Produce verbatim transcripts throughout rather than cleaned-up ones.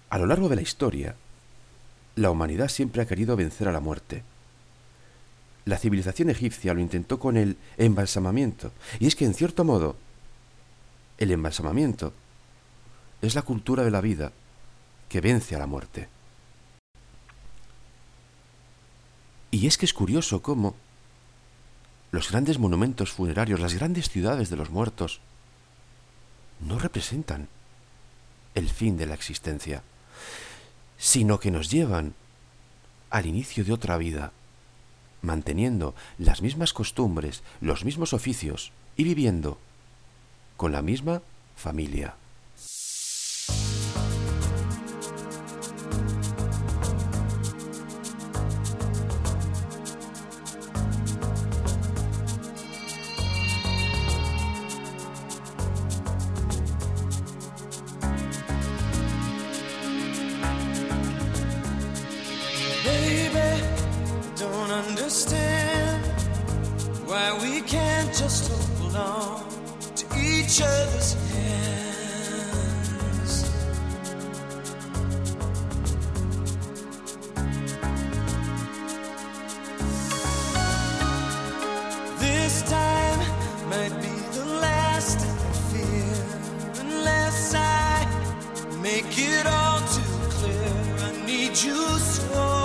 A lo largo de la historia, la humanidad siempre ha querido vencer a la muerte. La civilización egipcia lo intentó con el embalsamamiento, y es que, en cierto modo, el embalsamamiento es la cultura de la vida que vence a la muerte. Y es que es curioso cómo los grandes monumentos funerarios, las grandes ciudades de los muertos, no representan el fin de la existencia, sino que nos llevan al inicio de otra vida, manteniendo las mismas costumbres, los mismos oficios y viviendo con la misma familia. Understand why we can't just hold on to each other's hands. This time might be the last I fear, unless I make it all too clear. I need you so.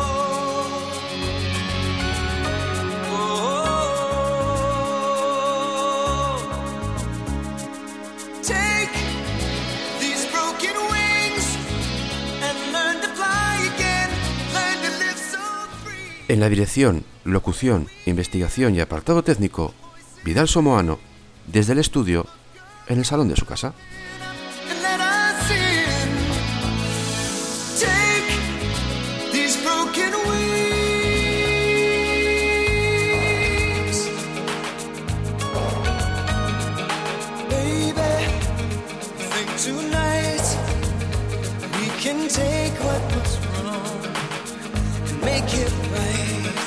En la dirección, locución, investigación y apartado técnico, Vidal Somoano, desde el estudio, en el salón de su casa. Make it right.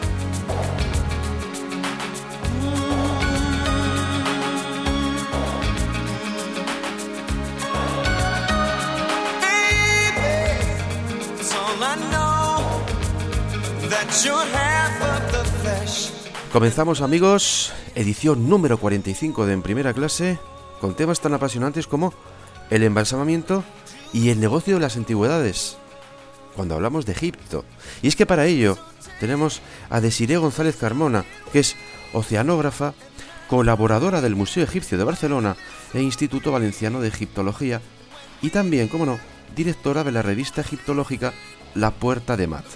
Baby, it's all I know that you're half of the flesh. Comenzamos, amigos, edición número cuarenta y cinco de En Primera Clase, con temas tan apasionantes como el embalsamamiento y el negocio de las antigüedades, cuando hablamos de Egipto. Y es que para ello tenemos a Desiré González Carmona, que es oceanógrafa, colaboradora del Museo Egipcio de Barcelona e Instituto Valenciano de Egiptología, y también, como no, directora de la revista egiptológica La Puerta de Mat.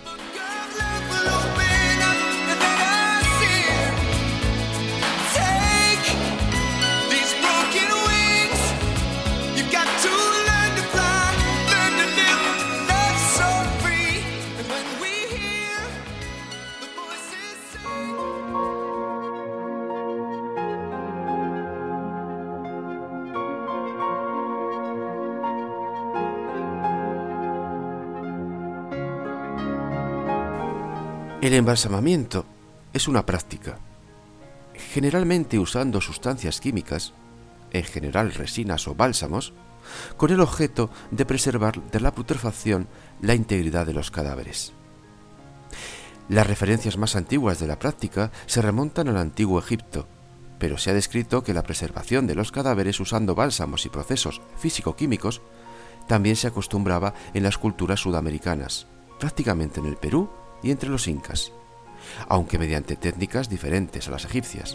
El embalsamamiento es una práctica, generalmente usando sustancias químicas, en general resinas o bálsamos, con el objeto de preservar de la putrefacción la integridad de los cadáveres. Las referencias más antiguas de la práctica se remontan al antiguo Egipto, pero se ha descrito que la preservación de los cadáveres usando bálsamos y procesos físico-químicos también se acostumbraba en las culturas sudamericanas, prácticamente en el Perú y entre los incas, aunque mediante técnicas diferentes a las egipcias.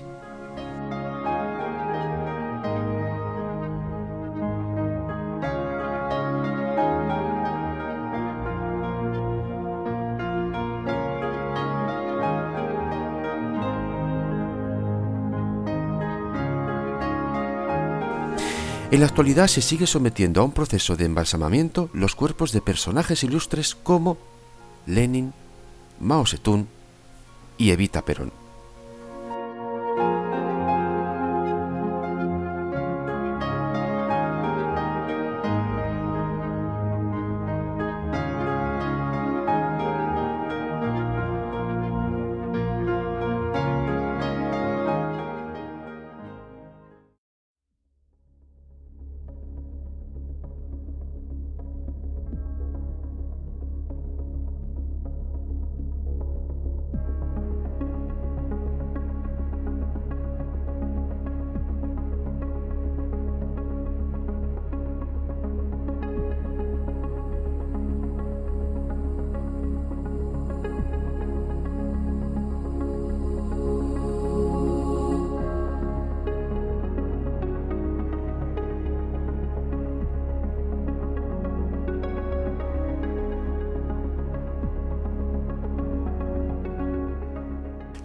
En la actualidad se sigue sometiendo a un proceso de embalsamamiento los cuerpos de personajes ilustres como Lenin, Mao Zedong y Evita Perón.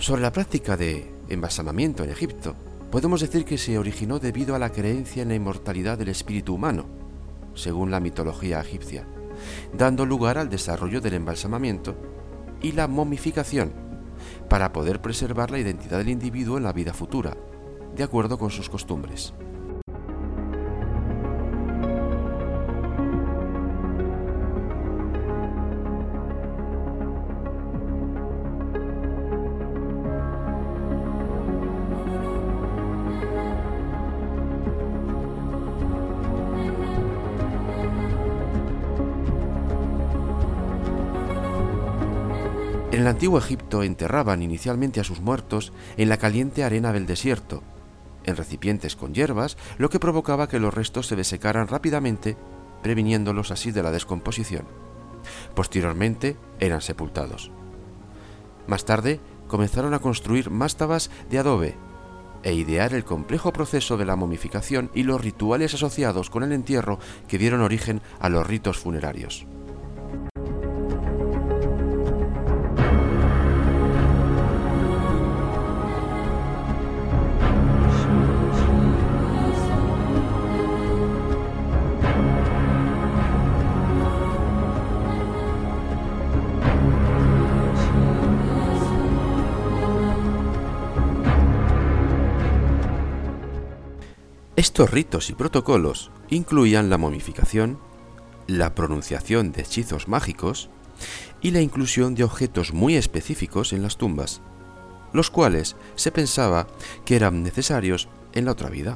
Sobre la práctica de embalsamamiento en Egipto, podemos decir que se originó debido a la creencia en la inmortalidad del espíritu humano, según la mitología egipcia, dando lugar al desarrollo del embalsamamiento y la momificación, para poder preservar la identidad del individuo en la vida futura, de acuerdo con sus costumbres. En el antiguo Egipto enterraban inicialmente a sus muertos en la caliente arena del desierto, en recipientes con hierbas, lo que provocaba que los restos se desecaran rápidamente, previniéndolos así de la descomposición. Posteriormente eran sepultados. Más tarde comenzaron a construir mastabas de adobe e idear el complejo proceso de la momificación y los rituales asociados con el entierro que dieron origen a los ritos funerarios. Estos ritos y protocolos incluían la momificación, la pronunciación de hechizos mágicos y la inclusión de objetos muy específicos en las tumbas, los cuales se pensaba que eran necesarios en la otra vida.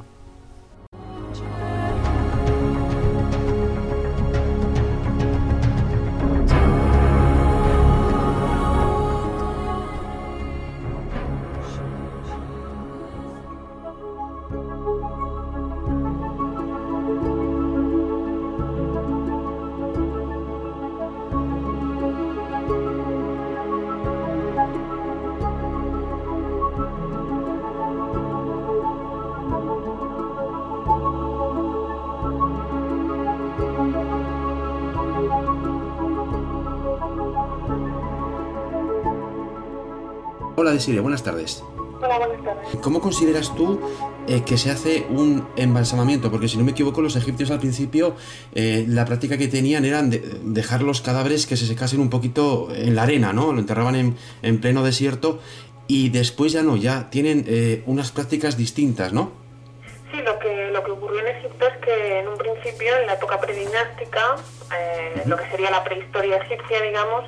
Hola Desiria, buenas tardes. Hola, buenas tardes. ¿Cómo consideras tú eh, que se hace un embalsamamiento? Porque si no me equivoco, los egipcios al principio eh, la práctica que tenían era de dejar los cadáveres que se secasen un poquito en la arena, ¿no? Lo enterraban en, en pleno desierto y después ya no, ya tienen eh, unas prácticas distintas, ¿no? Sí, lo que, lo que ocurrió en Egipto es que en un principio, en la época predinástica, eh, uh-huh. lo que sería la prehistoria egipcia, digamos,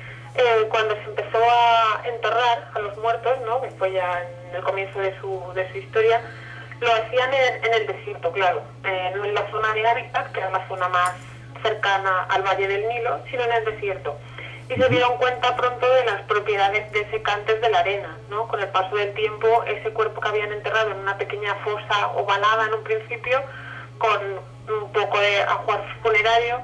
Eh, cuando se empezó a enterrar a los muertos, ¿no?, que fue ya en el comienzo de su, de su historia, lo hacían en, en el desierto, claro, eh, no en la zona de hábitat, que era la zona más cercana al Valle del Nilo, sino en el desierto. Y se dieron cuenta pronto de las propiedades desecantes de la arena, ¿no? Con el paso del tiempo, ese cuerpo que habían enterrado en una pequeña fosa ovalada en un principio, con un poco de ajuar funerario,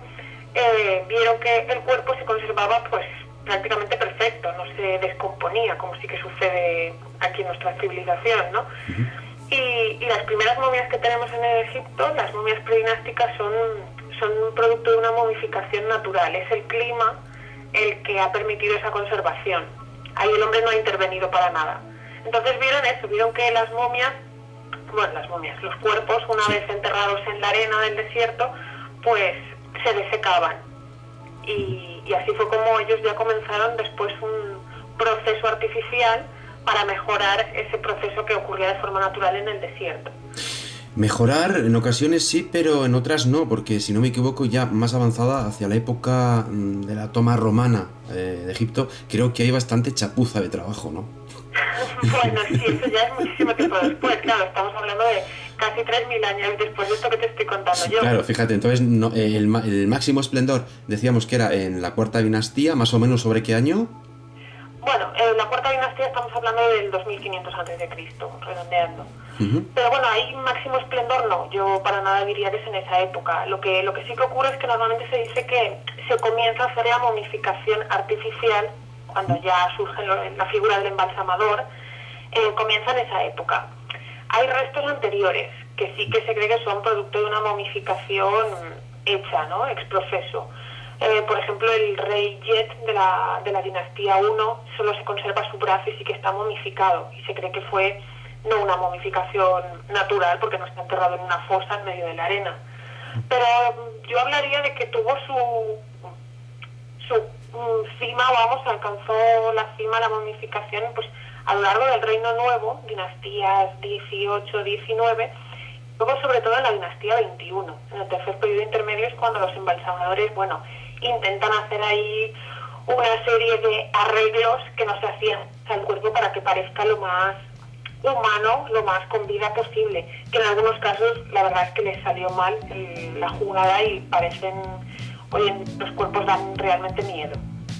eh, vieron que el cuerpo se conservaba, pues, prácticamente perfecto, no se descomponía, como sí que sucede aquí en nuestra civilización, ¿no? Uh-huh. Y, y las primeras momias que tenemos en el Egipto, las momias predinásticas, son, son un producto de una momificación natural. Es el clima el que ha permitido esa conservación. Ahí el hombre no ha intervenido para nada. Entonces vieron eso, vieron que las momias, bueno, las momias, los cuerpos, una vez enterrados en la arena del desierto, pues se desecaban. Y, y así fue como ellos ya comenzaron después un proceso artificial para mejorar ese proceso que ocurría de forma natural en el desierto. Mejorar en ocasiones sí, pero en otras no, porque si no me equivoco ya más avanzada hacia la época de la toma romana eh, de Egipto, creo que hay bastante chapuza de trabajo, ¿no? Bueno, sí, eso ya es muchísimo tiempo después, claro, estamos hablando de casi tres mil años después de esto que te estoy contando yo. Claro, fíjate, entonces no, el, el máximo esplendor decíamos que era en la cuarta dinastía, más o menos ¿sobre qué año? Bueno, en la cuarta dinastía estamos hablando del dos mil quinientos antes de Cristo, redondeando. Uh-huh. Pero bueno, ahí máximo esplendor no, yo para nada diría que es en esa época. Lo que, lo que sí que ocurre es que normalmente se dice que se comienza a hacer la momificación artificial cuando ya surge la figura del embalsamador, eh, comienza en esa época. Hay restos anteriores que sí que se cree que son producto de una momificación hecha, ¿no?, ex profeso. Eh, por ejemplo, el rey Yet de la, de la dinastía uno solo se conserva su brazo y sí que está momificado. Y se cree que fue no una momificación natural porque no está enterrado en una fosa en medio de la arena. Pero yo hablaría de que tuvo su, su um, cima, vamos, alcanzó la cima, la momificación, pues a lo largo del Reino Nuevo, dinastías dieciocho, diecinueve, luego sobre todo en la dinastía veintiuno. En el tercer periodo intermedio es cuando los embalsamadores, bueno, intentan hacer ahí una serie de arreglos que no se hacían al cuerpo para que parezca lo más humano, lo más con vida posible, que en algunos casos la verdad es que les salió mal eh, la jugada y parecen, oye, los cuerpos dan realmente miedo.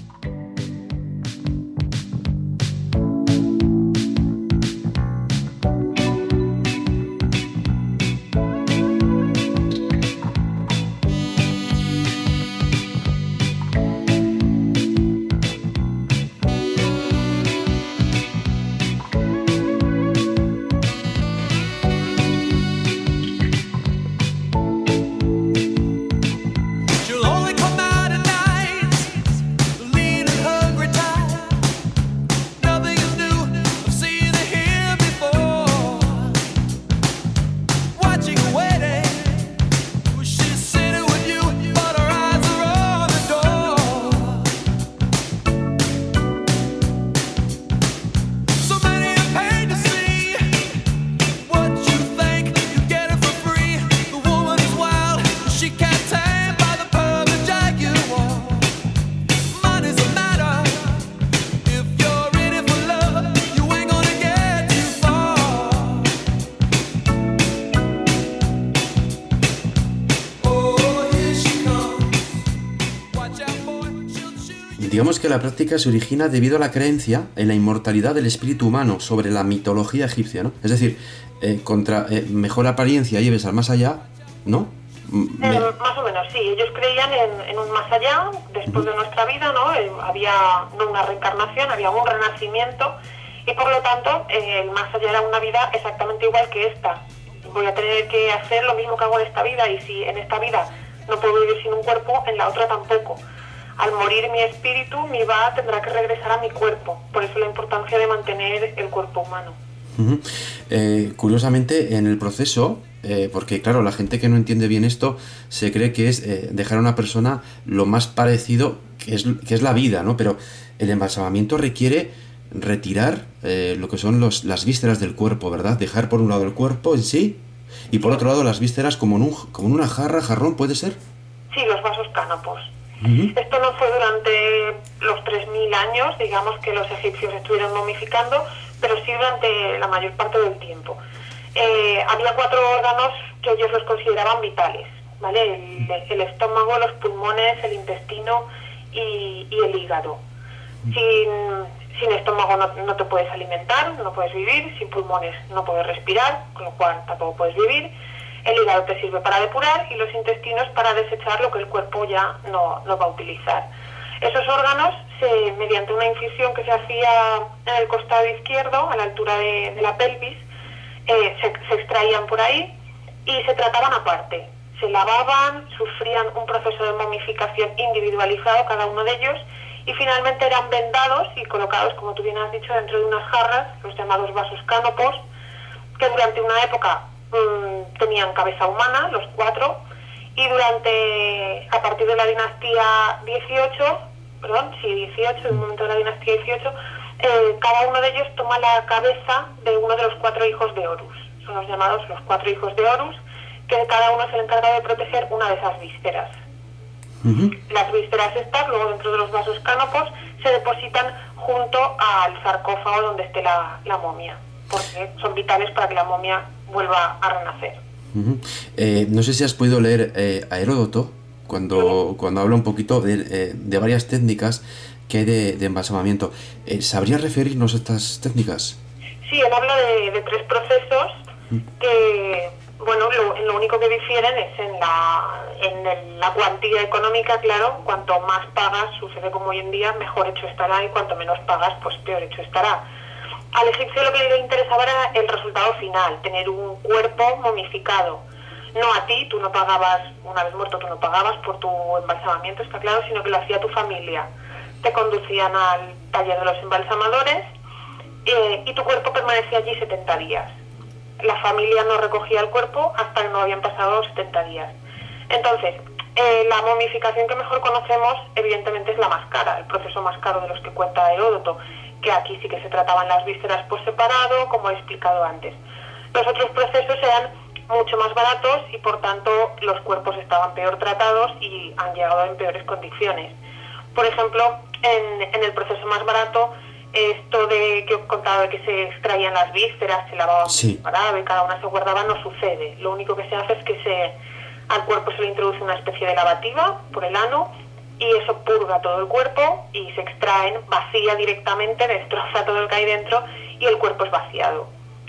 Digamos que la práctica se origina debido a la creencia en la inmortalidad del espíritu humano sobre la mitología egipcia, ¿no? Es decir, eh, contra eh, mejor apariencia lleves al más allá, ¿no? Me... Eh, más o menos, sí. Ellos creían en, en un más allá, después uh-huh. de nuestra vida, ¿no? Eh, había no una reencarnación, había un renacimiento, y por lo tanto, eh, el más allá era una vida exactamente igual que esta. Voy a tener que hacer lo mismo que hago en esta vida, y si en esta vida no puedo vivir sin un cuerpo, en la otra tampoco. Al morir mi espíritu, mi va tendrá que regresar a mi cuerpo. Por eso la importancia de mantener el cuerpo humano. Uh-huh. Eh, curiosamente, en el proceso, eh, porque claro, la gente que no entiende bien esto se cree que es eh, dejar a una persona lo más parecido que es, que es la vida, ¿no? Pero el embalsamamiento requiere retirar eh, lo que son los, las vísceras del cuerpo, ¿verdad? Dejar por un lado el cuerpo en sí y por otro lado las vísceras como en, un, como en una jarra, jarrón, ¿puede ser? Sí, los vasos cánopos. Uh-huh. Esto no fue durante los tres mil años, digamos, que los egipcios estuvieron momificando, pero sí durante la mayor parte del tiempo. Eh, había cuatro órganos que ellos los consideraban vitales, ¿vale? El, el estómago, los pulmones, el intestino y, y el hígado. Sin, sin estómago no, no te puedes alimentar, no puedes vivir, sin pulmones no puedes respirar, con lo cual tampoco puedes vivir. El hígado te sirve para depurar y los intestinos para desechar lo que el cuerpo ya no, no va a utilizar. Esos órganos, se, mediante una incisión que se hacía en el costado izquierdo, a la altura de, de la pelvis, eh, se, se extraían por ahí y se trataban aparte. Se lavaban, sufrían un proceso de momificación individualizado cada uno de ellos y finalmente eran vendados y colocados, como tú bien has dicho, dentro de unas jarras, los llamados vasos cánopos, que durante una época tenían cabeza humana, los cuatro, y durante, a partir de la dinastía dieciocho, perdón, sí, dieciocho, en un momento de la dinastía dieciocho, eh, cada uno de ellos toma la cabeza de uno de los cuatro hijos de Horus. Son los llamados los cuatro hijos de Horus, que cada uno es el encargado de proteger una de esas vísceras. Uh-huh. Las vísceras estas, luego dentro de los vasos cánopos, se depositan junto al sarcófago donde esté la, la momia, porque son vitales para que la momia vuelva a renacer. Uh-huh. Eh, no sé si has podido leer eh, a Heródoto cuando, sí. cuando habla un poquito de, eh, de varias técnicas que hay de, de embalsamamiento. Eh, ¿Sabrías referirnos a estas técnicas? Sí, él habla de, de tres procesos uh-huh. que, bueno, lo, lo único que difieren es en la, en el, la cuantía económica, claro. Cuanto más pagas, sucede como hoy en día, mejor hecho estará, y cuanto menos pagas, pues peor hecho estará. Al egipcio lo que le interesaba era el resultado final, tener un cuerpo momificado. no a ti, tú no pagabas, una vez muerto tú no pagabas por tu embalsamamiento, está claro, sino que lo hacía tu familia. Te conducían al taller de los embalsamadores eh, y tu cuerpo permanecía allí setenta días. La familia no recogía el cuerpo hasta que no habían pasado setenta días. Entonces, eh, la momificación que mejor conocemos, evidentemente, es la más cara, el proceso más caro de los que cuenta Heródoto, que aquí sí que se trataban las vísceras por separado, como he explicado antes. Los otros procesos eran mucho más baratos y, por tanto, los cuerpos estaban peor tratados y han llegado en peores condiciones. Por ejemplo, en, en el proceso más barato, esto de que he contado de que se extraían las vísceras, se lavaban sí. por separado y cada una se guardaba, no sucede. Lo único que se hace es que se, al cuerpo se le introduce una especie de lavativa por el ano y eso purga todo el cuerpo y se extraen, vacía directamente, destroza todo lo que hay dentro y el cuerpo es vaciado.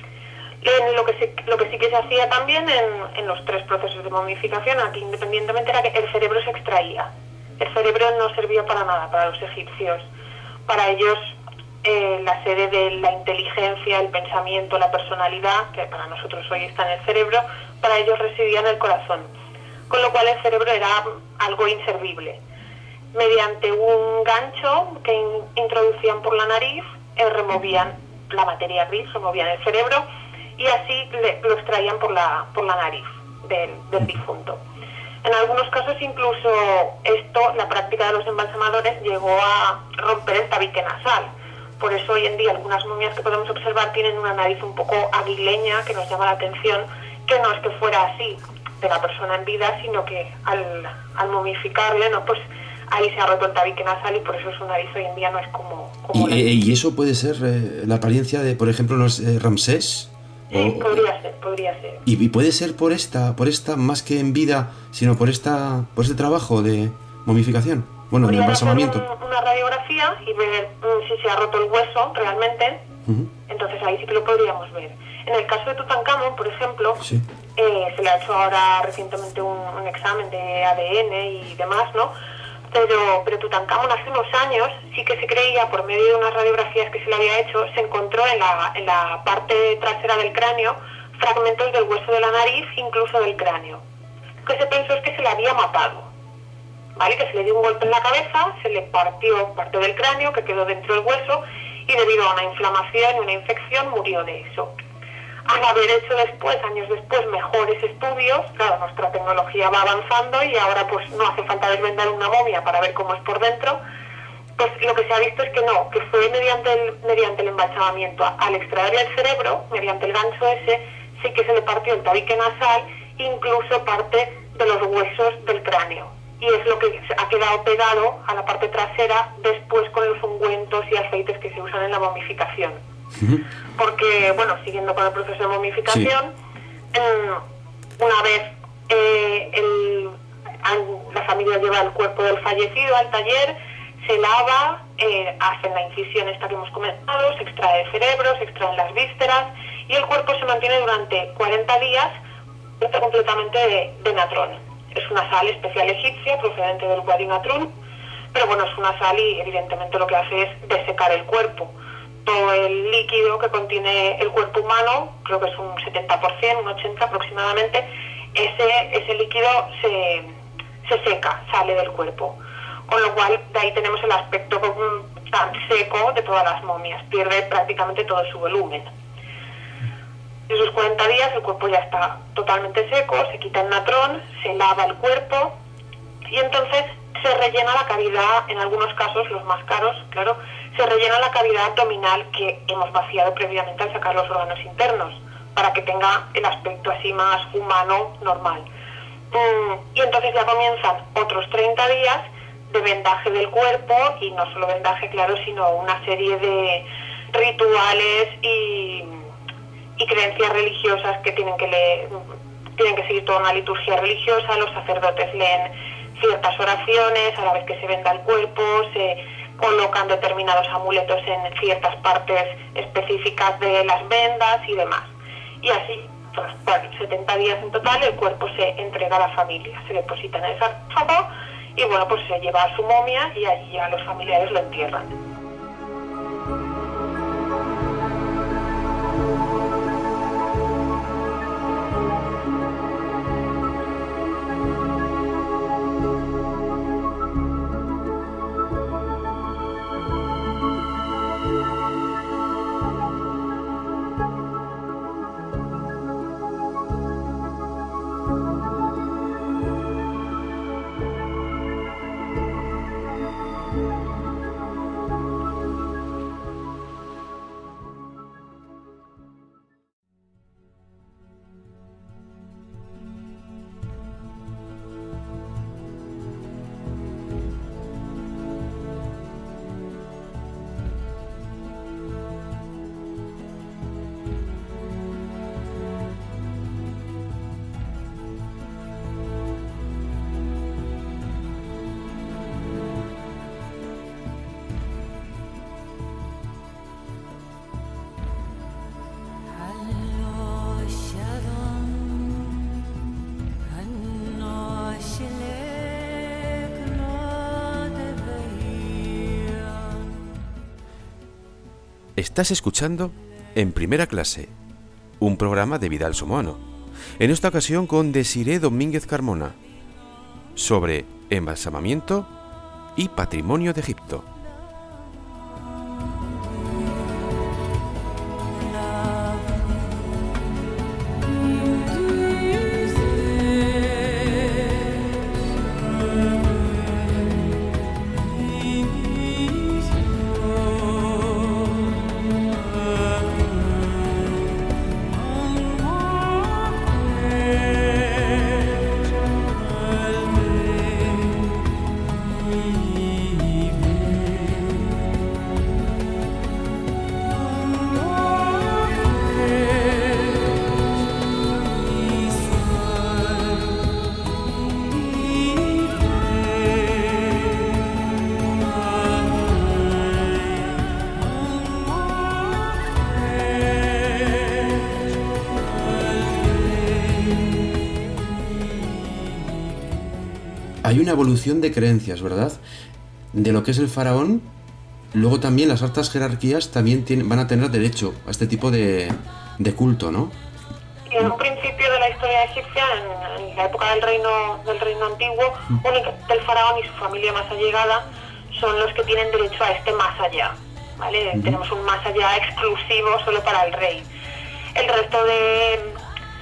En lo, que sí, lo que sí que se hacía también en, en los tres procesos de momificación, aquí independientemente, era que el cerebro se extraía. El cerebro no servía para nada para los egipcios. Para ellos, eh, la sede de la inteligencia, el pensamiento, la personalidad, que para nosotros hoy está en el cerebro, para ellos residía en el corazón. Con lo cual el cerebro era algo inservible. Mediante un gancho que in, introducían por la nariz, eh, removían la materia gris, removían el cerebro y así le, lo extraían por la, por la nariz del, del difunto. En algunos casos incluso esto, la práctica de los embalsamadores, llegó a romper el tabique nasal. Por eso hoy en día algunas momias que podemos observar tienen una nariz un poco aguileña que nos llama la atención, que no es que fuera así de la persona en vida, sino que al, al momificarle, ¿no? Pues ahí se ha roto el tabique nasal y por eso su nariz hoy en día no es como... como ¿Y, la... ¿Y eso puede ser eh, la apariencia de, por ejemplo, los eh, Ramsés? Sí, o... podría ser, podría ser. ¿Y, y puede ser por esta, por esta más que en vida, sino por esta, por este trabajo de momificación? Bueno, de embalsamamiento. Podrían hacer un, una radiografía y ver um, si se ha roto el hueso realmente, uh-huh. Entonces ahí sí que lo podríamos ver. En el caso de Tutankamón, por ejemplo, sí. eh, se le ha hecho ahora recientemente un, un examen de A D N y demás, ¿no? Pero, pero Tutankamón hace unos años sí que se creía, por medio de unas radiografías que se le había hecho, se encontró en la, en la parte trasera del cráneo fragmentos del hueso de la nariz, incluso del cráneo. Lo que se pensó es que se le había matado, ¿vale? Que se le dio un golpe en la cabeza, se le partió parte del cráneo que quedó dentro del hueso y debido a una inflamación y una infección murió de eso. Al haber hecho después, años después, mejores estudios, claro, nuestra tecnología va avanzando y ahora pues no hace falta desvendar una momia para ver cómo es por dentro, pues lo que se ha visto es que no, que fue mediante el, mediante el embalsamamiento. Al extraerle el cerebro, mediante el gancho ese, sí que se le partió el tabique nasal, incluso parte de los huesos del cráneo. Y es lo que ha quedado pegado a la parte trasera después con los ungüentos y aceites que se usan en la momificación. Porque, bueno, siguiendo con el proceso de momificación, sí. eh, una vez eh, el, la familia lleva el cuerpo del fallecido al taller, se lava, eh, hacen la incisión esta que hemos comentado, se extrae el cerebro, se extraen las vísceras y el cuerpo se mantiene durante cuarenta días completamente de, de natrón. Es una sal especial egipcia procedente del Wadi Natrun, pero bueno, es una sal y evidentemente lo que hace es desecar el cuerpo. Todo el líquido que contiene el cuerpo humano, creo que es un setenta por ciento, un ochenta por ciento aproximadamente, ese, ese líquido se, se seca, sale del cuerpo. Con lo cual, de ahí tenemos el aspecto tan seco de todas las momias, pierde prácticamente todo su volumen. En esos cuarenta días el cuerpo ya está totalmente seco, se quita el natrón, se lava el cuerpo y entonces se rellena la cavidad, en algunos casos, los más caros, claro, se rellena la cavidad abdominal que hemos vaciado previamente al sacar los órganos internos, para que tenga el aspecto así más humano, normal. Mm, y entonces ya comienzan otros treinta días de vendaje del cuerpo, y no solo vendaje, claro, sino una serie de rituales y, y creencias religiosas que tienen que leer, tienen que seguir toda una liturgia religiosa. Los sacerdotes leen ciertas oraciones a la vez que se venda el cuerpo, se colocan determinados amuletos en ciertas partes específicas de las vendas y demás. Y así, tras bueno, setenta días en total, el cuerpo se entrega a la familia, se deposita en el sarcófago y bueno, pues se lleva a su momia y allí ya los familiares lo entierran. Estás escuchando En Primera Clase, un programa de Vidal Somoano, en esta ocasión con Desiré Domínguez Carmona, sobre embalsamamiento y patrimonio de Egipto. Hay una evolución de creencias, ¿verdad? De lo que es el faraón. Luego también las altas jerarquías también tienen, van a tener derecho a este tipo de, de culto, ¿no? En un principio de la historia egipcia, en, en la época del reino del reino antiguo, únicamente el faraón y su familia más allegada son los que tienen derecho a este más allá, ¿vale? Uh-huh. Tenemos un más allá exclusivo solo para el rey. El resto de,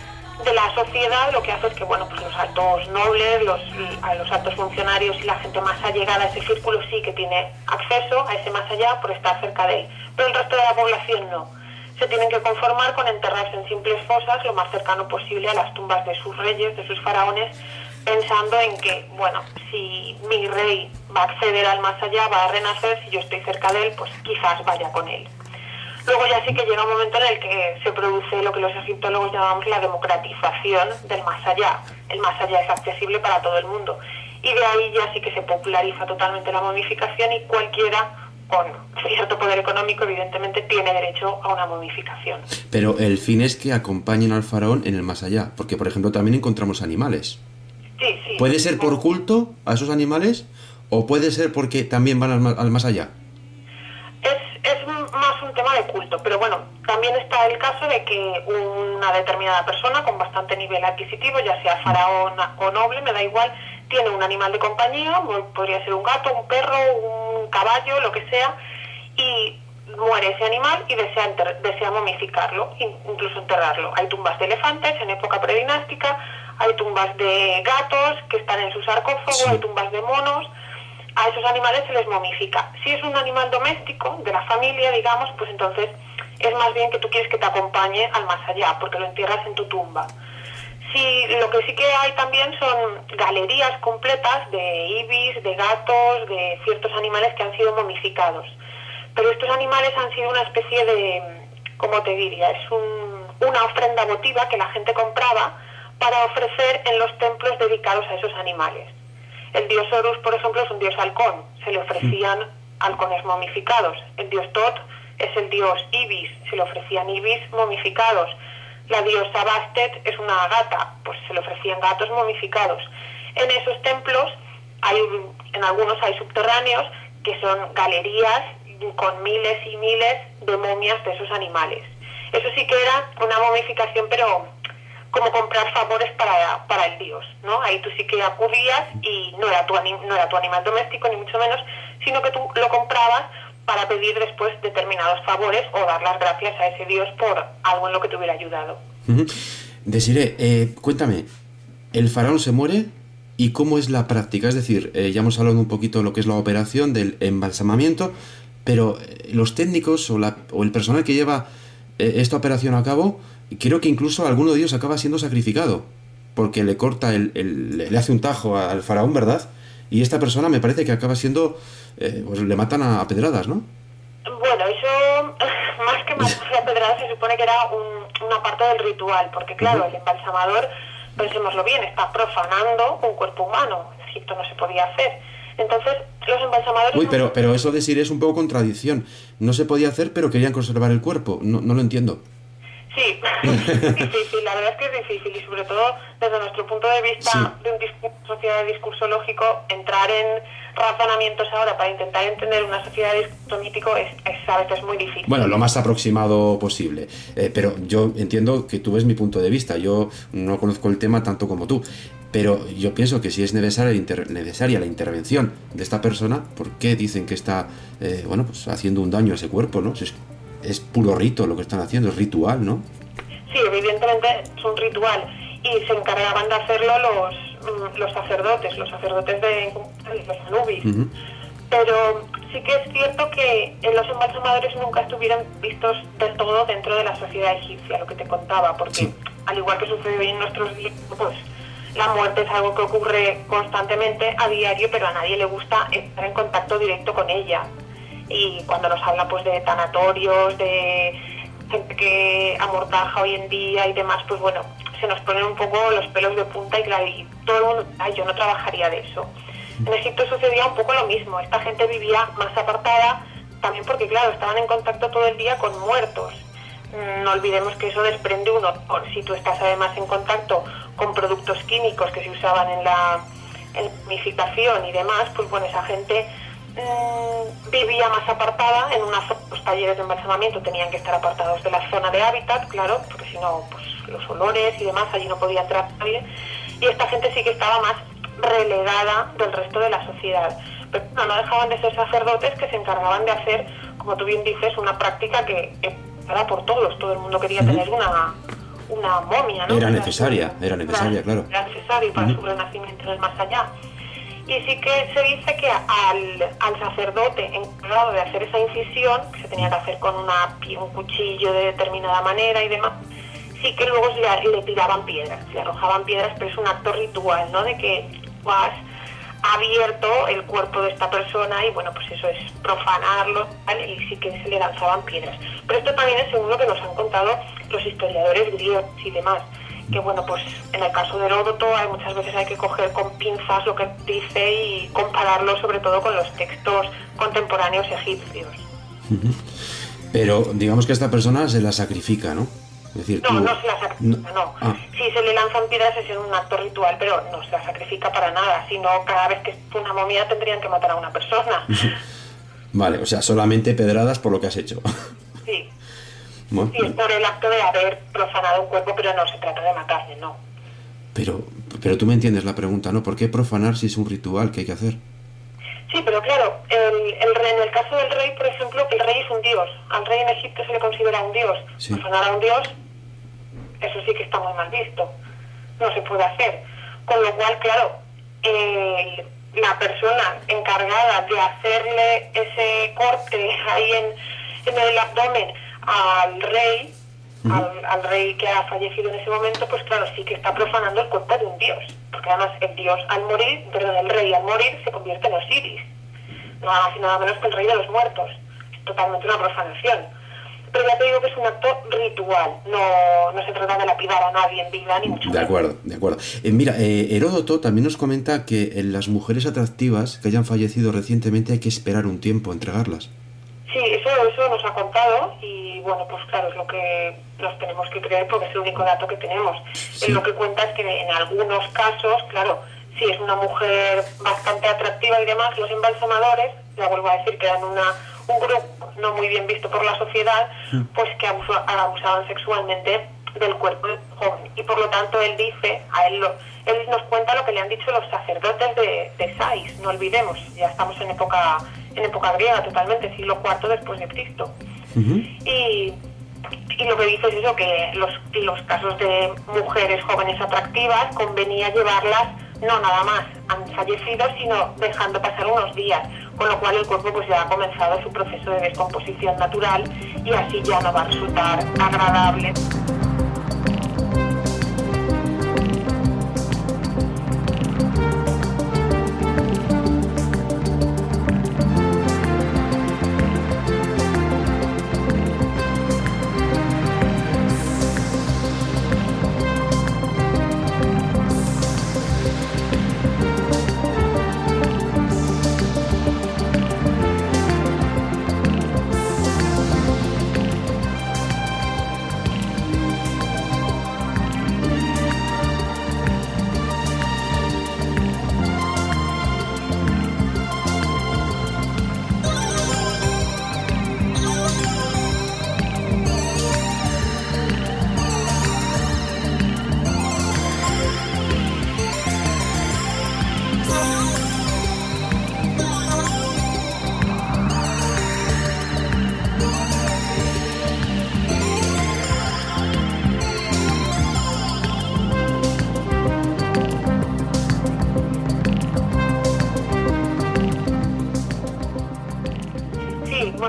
de la sociedad lo que hace es que, bueno, pues los altos nobles, los, a los altos funcionarios y la gente más allegada a ese círculo sí que tiene acceso a ese más allá por estar cerca de él, pero el resto de la población no. Se tienen que conformar con enterrarse en simples fosas lo más cercano posible a las tumbas de sus reyes, de sus faraones, pensando en que, bueno, si mi rey va a acceder al más allá, va a renacer, si yo estoy cerca de él, pues quizás vaya con él. Luego ya sí que llega un momento en el que se produce lo que los egiptólogos llamamos la democratización del más allá. El más allá es accesible para todo el mundo. Y de ahí ya sí que se populariza totalmente la momificación y cualquiera con cierto poder económico, evidentemente, tiene derecho a una momificación. Pero el fin es que acompañen al faraón en el más allá, porque, por ejemplo, también encontramos animales. Sí, sí. ¿Puede ser por culto a esos animales o puede ser porque también van al, al más allá? Es, es más un tema de culto, pero bueno, también está el caso de que una determinada persona con bastante nivel adquisitivo, ya sea faraón o noble, me da igual, tiene un animal de compañía, podría ser un gato, un perro, un caballo, lo que sea, y muere ese animal y desea, enter- desea momificarlo, incluso enterrarlo. Hay tumbas de elefantes en época predinástica, hay tumbas de gatos que están en su sarcófago, sí. Hay tumbas de monos. A esos animales se les momifica. Si es un animal doméstico, de la familia, digamos, pues entonces es más bien que tú quieres que te acompañe al más allá, porque lo entierras en tu tumba. Sí, lo que sí que hay también son galerías completas de ibis, de gatos, de ciertos animales que han sido momificados. Pero estos animales han sido una especie de, ¿cómo te diría? Es un, una ofrenda votiva que la gente compraba para ofrecer en los templos dedicados a esos animales. El dios Horus, por ejemplo, es un dios halcón. Se le ofrecían halcones momificados. El dios Tot es el dios ibis. Se le ofrecían ibis momificados. La diosa Bastet es una gata, pues se le ofrecían gatos momificados. En esos templos, hay en algunos hay subterráneos, que son galerías con miles y miles de momias de esos animales. Eso sí que era una momificación, pero como comprar favores para, para el dios, ¿no? Ahí tú sí que acudías y no era, tu anim, no era tu animal doméstico, ni mucho menos, sino que tú lo comprabas para pedir después determinados favores o dar las gracias a ese dios por algo en lo que te hubiera ayudado. Uh-huh. Desiré, eh, cuéntame, ¿el faraón se muere? ¿Y cómo es la práctica? Es decir, eh, ya hemos hablado un poquito de lo que es la operación del embalsamamiento, pero eh, los técnicos o, la, o el personal que lleva eh, esta operación a cabo, creo que incluso alguno de ellos acaba siendo sacrificado, porque le corta, el, el, le hace un tajo al faraón, ¿verdad? Y esta persona me parece que acaba siendo, eh, pues le matan a, a pedradas, ¿no? Bueno, eso, más que matar a pedradas, se supone que era un, una parte del ritual, porque claro, uh-huh. El embalsamador, pensémoslo bien, está profanando un cuerpo humano. En Egipto no se podía hacer. Entonces, los embalsamadores... Uy, pero, pero eso decir es un poco contradicción. No se podía hacer, pero querían conservar el cuerpo. No, no lo entiendo. Sí, es difícil, la verdad es que es difícil y sobre todo desde nuestro punto de vista Sí. de un discurso, sociedad de discurso lógico, entrar en razonamientos ahora para intentar entender una sociedad de discurso mítico es, es a veces muy difícil. Bueno, lo más aproximado posible. Eh, pero yo entiendo que tú ves mi punto de vista. Yo no conozco el tema tanto como tú. Pero yo pienso que si es necesaria, inter- necesaria la intervención de esta persona, ¿por qué dicen que está eh, bueno, pues haciendo un daño a ese cuerpo, ¿no? Si es, es puro rito lo que están haciendo, es ritual, ¿no? Sí, evidentemente es un ritual y se encargaban de hacerlo los, mm, los sacerdotes, los sacerdotes de los Anubis. Ujú. Pero sí que es cierto que en los embalsamadores nunca estuvieron vistos del todo dentro de la sociedad egipcia, lo que te contaba, porque Sí. al igual que sucede hoy en nuestros días, pues la muerte es algo que ocurre constantemente a diario, pero a nadie le gusta estar en contacto directo con ella. Y cuando nos habla pues de tanatorios, de gente que amortaja hoy en día y demás, pues bueno, se nos ponen un poco los pelos de punta y claro, y todo el mundo, ay, yo no trabajaría de eso. En Egipto sucedía un poco lo mismo, esta gente vivía más apartada, también porque claro, estaban en contacto todo el día con muertos. No olvidemos que eso desprende un olor. Si tú estás además en contacto con productos químicos que se usaban en la en momificación y demás, pues bueno, esa gente mmm, vivía más apartada en una zona. Los talleres de embalsamamiento tenían que estar apartados de la zona de hábitat, claro, porque si no, pues los olores y demás, allí no podía entrar nadie. Y esta gente sí que estaba más relegada del resto de la sociedad. Pero no, no dejaban de ser sacerdotes que se encargaban de hacer, como tú bien dices, una práctica que era por todos. Todo el mundo quería Ujú. tener una, una momia, ¿no? Era Para necesaria, su- era necesaria, claro. Era necesario para Ujú. su renacimiento en el más allá. Y sí que se dice que al, al sacerdote encargado de hacer esa incisión, que se tenía que hacer con una, pi- un cuchillo de determinada manera y demás, sí que luego le, le tiraban piedras, le arrojaban piedras, pero es un acto ritual, ¿no? De que tú has abierto el cuerpo de esta persona y bueno, pues eso es profanarlo, ¿vale? Y sí que se le lanzaban piedras. Pero esto también es según lo que nos han contado los historiadores griegos y demás. Que bueno, pues en el caso de Heródoto hay muchas veces hay que coger con pinzas lo que dice y compararlo sobre todo con los textos contemporáneos egipcios. Pero digamos que esta persona se la sacrifica, ¿no? Es decir, No, tú... no se la sacrifica, no. Ah, Si se le lanzan piedras es un acto ritual, pero no se la sacrifica para nada, sino cada vez que es una momia tendrían que matar a una persona. vale, o sea, solamente pedradas por lo que has hecho. Sí, Bueno, sí, es por el acto de haber profanado un cuerpo, pero no se trata de matarle, no. pero, pero tú me entiendes la pregunta, ¿no? ¿Por qué profanar si es un ritual que hay que hacer? Sí, pero claro, el, el rey, en el caso del rey, por ejemplo, el rey es un dios. Al rey en Egipto se le considera un dios. Sí. Profanar a un dios, eso sí que está muy mal visto. No se puede hacer. Con lo cual, claro, el- la persona encargada de hacerle ese corte ahí en, en el abdomen al rey, Ujú. al, al rey que ha fallecido en ese momento, pues claro, sí que está profanando el cuerpo de un dios. Porque además el dios al morir, perdón, el rey al morir se convierte en Osiris. Nada más y nada menos que el rey de los muertos. Es totalmente una profanación. Pero ya te digo que es un acto ritual. No, no se trata de lapidar a nadie en vida, ni mucho De menos. acuerdo, de acuerdo. Eh, mira, eh, Heródoto también nos comenta que en las mujeres atractivas que hayan fallecido recientemente hay que esperar un tiempo a entregarlas. Sí, eso, eso nos ha contado y bueno, pues claro, es lo que nos tenemos que creer porque es el único dato que tenemos. Sí. Él lo que cuenta es que en algunos casos, claro, si es una mujer bastante atractiva y demás, los embalsamadores, ya vuelvo a decir que eran una, un grupo no muy bien visto por la sociedad, pues que abusa- abusaban sexualmente del cuerpo del joven. Y por lo tanto él dice, a él, lo, él nos cuenta lo que le han dicho los sacerdotes de, de Sais, no olvidemos, ya estamos en época en época griega totalmente, siglo cuarto después de Cristo. Ujú. Y, y lo que dice es eso, que los, los casos de mujeres jóvenes atractivas convenía llevarlas no nada más han fallecido, sino dejando pasar unos días, con lo cual el cuerpo pues ya ha comenzado su proceso de descomposición natural y así ya no va a resultar agradable.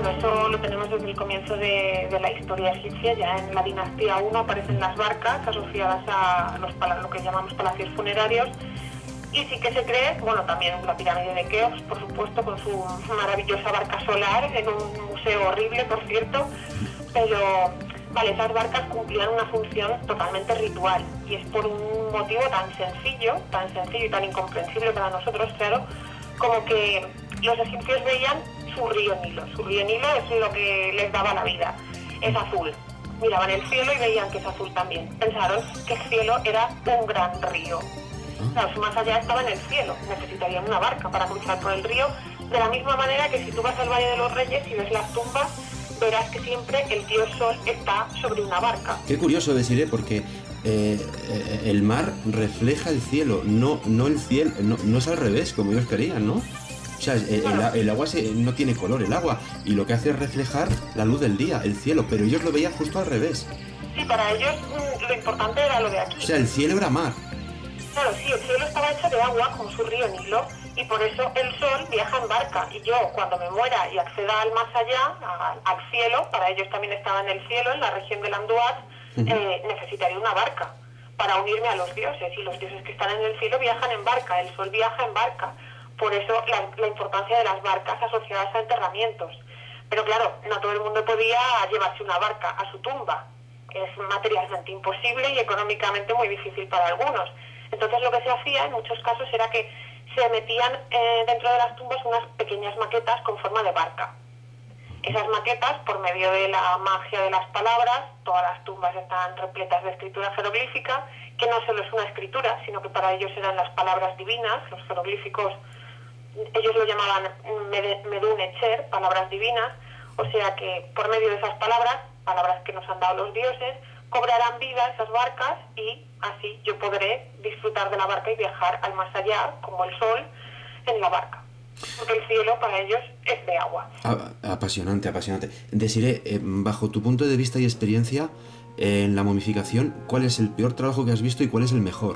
bueno, eso lo tenemos desde el comienzo de, de la historia egipcia. Ya en la dinastía uno aparecen las barcas asociadas a los, lo que llamamos palacios funerarios. Y sí que se cree, bueno, también la pirámide de Keops, por supuesto, con su maravillosa barca solar, en un museo horrible, por cierto, pero, vale, esas barcas cumplían una función totalmente ritual, y es por un motivo tan sencillo, tan sencillo y tan incomprensible para nosotros, claro, como que los egipcios veían su río Nilo. Su río Nilo es lo que les daba la vida, es azul. Miraban el cielo y veían que es azul también. Pensaron que el cielo era un gran río. Claro, su más allá estaba en el cielo, necesitarían una barca para cruzar por el río, de la misma manera que si tú vas al Valle de los Reyes y ves las tumbas, verás que siempre el dios Sol está sobre una barca. Qué curioso, Desiree, porque eh, eh, el mar refleja el cielo, no, no el cielo, no, no es al revés, como ellos querían, ¿no? O sea, el, el, el agua se, no tiene color, el agua, y lo que hace es reflejar la luz del día, el cielo, pero ellos lo veían justo al revés. Sí, para ellos mm, lo importante era lo de aquí. O sea, el cielo era mar. Claro, sí, el cielo estaba hecho de agua, como su río Nilo, y por eso el sol viaja en barca. Y yo, cuando me muera y acceda al más allá, a, al cielo, para ellos también estaba en el cielo, en la región del Anduat, uh-huh. eh, necesitaría una barca para unirme a los dioses. Y los dioses que están en el cielo viajan en barca, el sol viaja en barca. Por eso la, la importancia de las barcas asociadas a enterramientos. Pero claro, no todo el mundo podía llevarse una barca a su tumba. Es materialmente imposible y económicamente muy difícil para algunos. Entonces lo que se hacía en muchos casos era que se metían eh, dentro de las tumbas unas pequeñas maquetas con forma de barca. Esas maquetas, por medio de la magia de las palabras, todas las tumbas están repletas de escritura jeroglífica, que no solo es una escritura, sino que para ellos eran las palabras divinas, los jeroglíficos, ellos lo llamaban Medun Echer, palabras divinas, o sea que por medio de esas palabras, palabras que nos han dado los dioses, cobrarán vida esas barcas y así yo podré disfrutar de la barca y viajar al más allá, como el sol, en la barca. Porque el cielo para ellos es de agua. Apasionante, apasionante. Desiree, eh, bajo tu punto de vista y experiencia eh, en la momificación, ¿cuál es el peor trabajo que has visto y cuál es el mejor?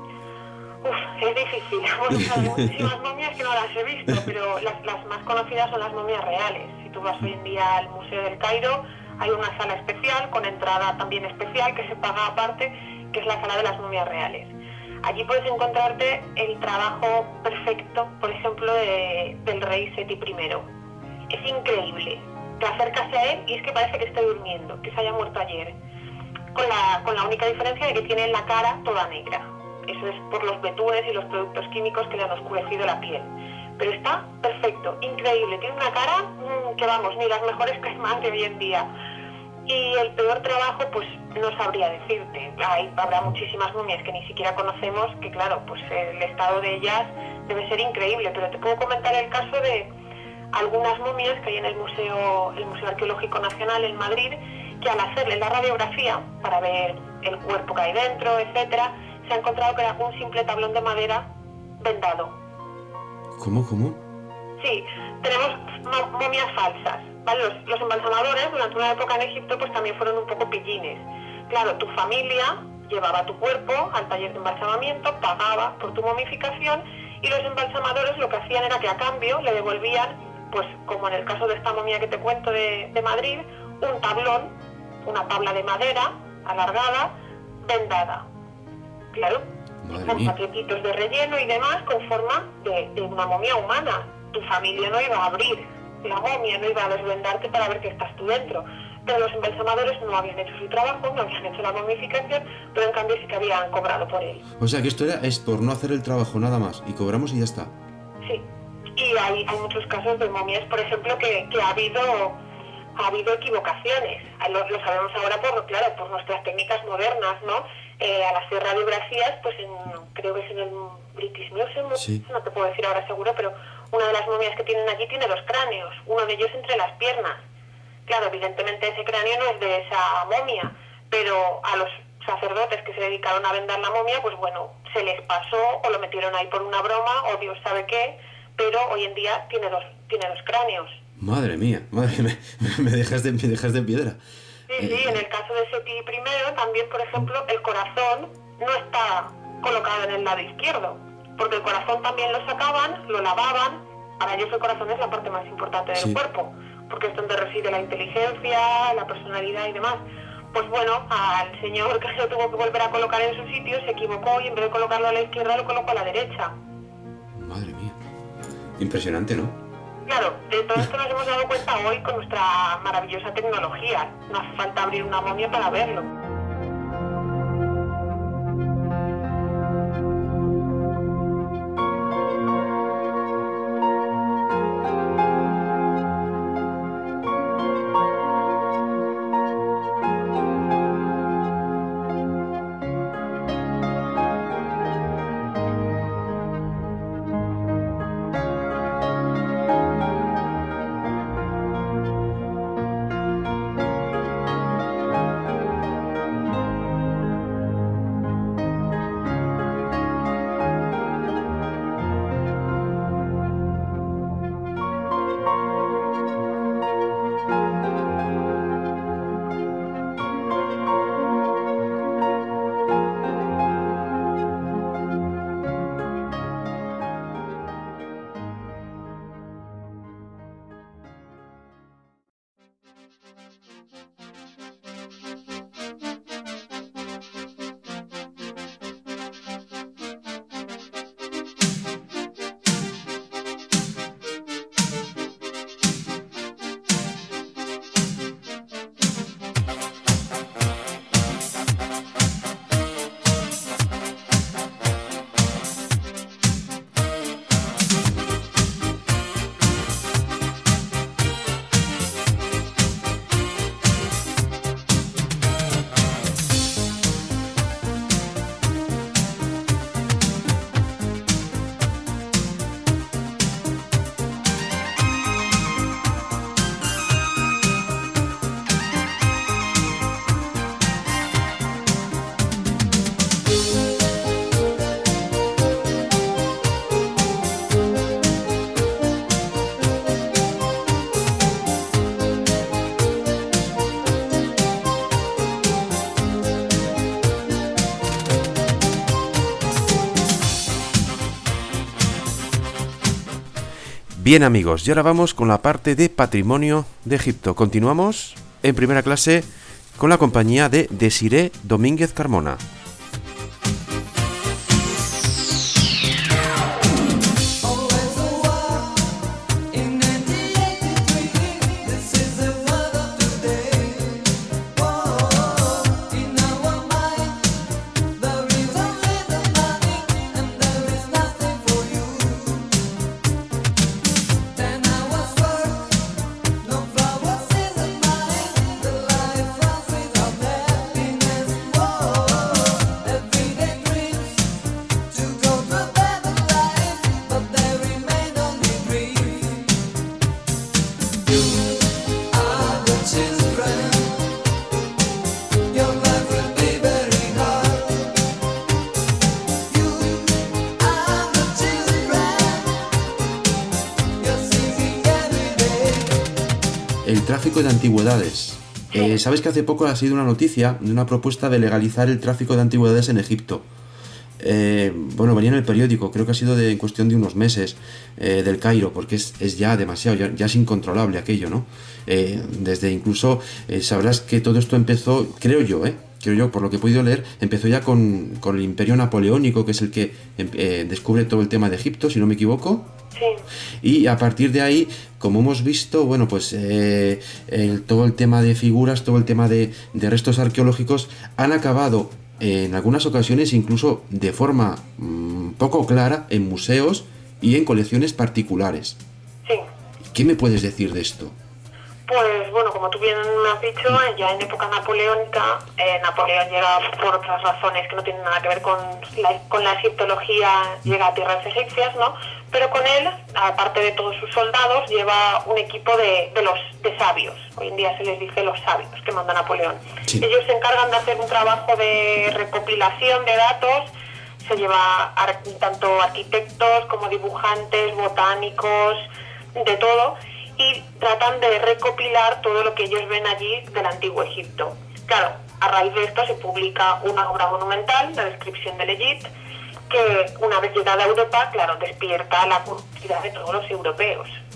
Uf, es difícil. Bueno, hay muchísimas momias que no las he visto, pero las, las más conocidas son las momias reales. Si tú vas hoy en día al Museo del Cairo, hay una sala especial, con entrada también especial, que se paga aparte, que es la sala de las momias reales. Allí puedes encontrarte el trabajo perfecto, por ejemplo, de, del rey Seti primero. Es increíble. Te acercas a él y es que parece que esté durmiendo, que se haya muerto ayer. Con la, con la única diferencia de que tiene la cara toda negra. Eso es por los betunes y los productos químicos que le han oscurecido la piel. Pero está perfecto, increíble. Tiene una cara mmm, que vamos, ni las mejores que hay más de hoy en día. Y el peor trabajo, pues no sabría decirte. Hay, habrá muchísimas momias que ni siquiera conocemos, que claro, pues el estado de ellas debe ser increíble. Pero te puedo comentar el caso de algunas momias que hay en el Museo, el Museo Arqueológico Nacional en Madrid, que al hacerle la radiografía para ver el cuerpo que hay dentro, etcétera, se ha encontrado que era un simple tablón de madera vendado. ¿Cómo, cómo? Sí, tenemos momias falsas, ¿vale? Los, los embalsamadores durante una época en Egipto pues también fueron un poco pillines. Claro, tu familia llevaba tu cuerpo al taller de embalsamamiento, pagaba por tu momificación y los embalsamadores lo que hacían era que a cambio le devolvían, pues como en el caso de esta momia que te cuento de, de Madrid, un tablón, una tabla de madera alargada, vendada. Claro, con paquetitos de relleno y demás con forma de, de una momia humana. Tu familia no iba a abrir la momia, no iba a desvendarte para ver que estás tú dentro. Pero los embalsamadores no habían hecho su trabajo, no habían hecho la momificación, pero en cambio sí que habían cobrado por él. O sea que esto era, es por no hacer el trabajo nada más, y cobramos y ya está. Sí, y hay, hay muchos casos de momias, por ejemplo, que, que ha habido ha habido equivocaciones. Lo, lo sabemos ahora por, claro, por nuestras técnicas modernas, ¿no? Eh, al hacer radiografías, pues en, creo que es en el British Museum, sí. No te puedo decir ahora seguro, pero una de las momias que tienen allí tiene dos cráneos, uno de ellos entre las piernas. Claro, evidentemente ese cráneo no es de esa momia, pero a los sacerdotes que se dedicaron a vendar la momia, pues bueno, se les pasó o lo metieron ahí por una broma o Dios sabe qué, pero hoy en día tiene dos, tiene dos cráneos. Madre mía, madre mía, me, me, dejas de, me dejas de piedra. Sí, sí, en el caso de Seti primero, también, por ejemplo, el corazón no está colocado en el lado izquierdo, porque el corazón también lo sacaban, lo lavaban, para ellos el corazón es la parte más importante del sí. cuerpo, porque es donde reside la inteligencia, la personalidad y demás. Pues bueno, al señor que lo tuvo que volver a colocar en su sitio se equivocó y en vez de colocarlo a la izquierda lo colocó a la derecha. Madre mía. Impresionante, ¿no? Claro, de todo esto nos hemos dado cuenta hoy con nuestra maravillosa tecnología. No hace falta abrir una momia para verlo. Bien amigos, y ahora vamos con la parte de patrimonio de Egipto. Continuamos en primera clase con la compañía de Desiré Domínguez Carmona. El tráfico de antigüedades. Eh, ¿Sabes que hace poco ha sido una noticia de una propuesta de legalizar el tráfico de antigüedades en Egipto? Eh, bueno, venía en el periódico, creo que ha sido de, en cuestión de unos meses, eh, del Cairo, porque es, es ya demasiado, ya, ya es incontrolable aquello, ¿no? Eh, desde incluso, eh, sabrás que todo esto empezó, creo yo, ¿eh? Creo yo, por lo que he podido leer, empezó ya con, con el Imperio Napoleónico, que es el que eh, descubre todo el tema de Egipto, si no me equivoco. Sí. Y a partir de ahí, como hemos visto, bueno, pues eh, el, todo el tema de figuras, todo el tema de, de restos arqueológicos han acabado en algunas ocasiones incluso de forma mmm, poco clara en museos y en colecciones particulares. Sí. ¿Qué me puedes decir de esto? Pues bueno, como tú bien me has dicho, ya en época napoleónica, eh, Napoleón llega por otras razones que no tienen nada que ver con la, con la egiptología, llega a tierras egipcias, ¿no? Pero con él, aparte de todos sus soldados, lleva un equipo de, de los de sabios. Hoy en día se les dice los sabios que manda Napoleón. Sí. Ellos se encargan de hacer un trabajo de recopilación de datos. Se lleva ar- tanto arquitectos como dibujantes, botánicos, de todo, y tratan de recopilar todo lo que ellos ven allí del antiguo Egipto. Claro, a raíz de esto se publica una obra monumental, la descripción del Egipto, que una vez llegada a Europa, claro, despierta la curiosidad de todos los europeos.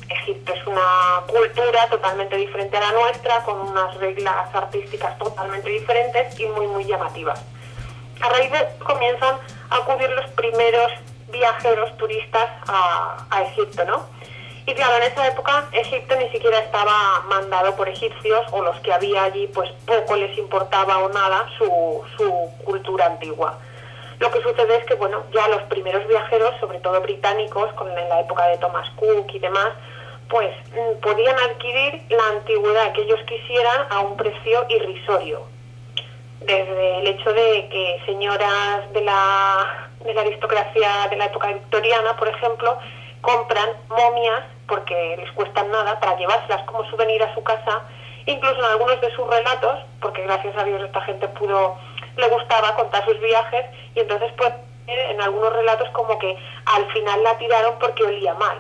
Egipto es una cultura totalmente diferente a la nuestra, con unas reglas artísticas totalmente diferentes y muy, muy llamativas. A raíz de esto comienzan a acudir los primeros viajeros turistas a, a Egipto, ¿no? Y claro, en esa época Egipto ni siquiera estaba mandado por egipcios, o los que había allí pues poco les importaba o nada su, su cultura antigua. Lo que sucede es que, bueno, ya los primeros viajeros, sobre todo británicos, con, en la época de Thomas Cook y demás, pues mm, podían adquirir la antigüedad que ellos quisieran a un precio irrisorio. Desde el hecho de que señoras de la, de la aristocracia de la época victoriana, por ejemplo, compran momias porque les cuestan nada para llevárselas como souvenir a su casa, incluso en algunos de sus relatos, porque gracias a Dios esta gente pudo, le gustaba contar sus viajes, y entonces pues en algunos relatos como que al final la tiraron porque olía mal.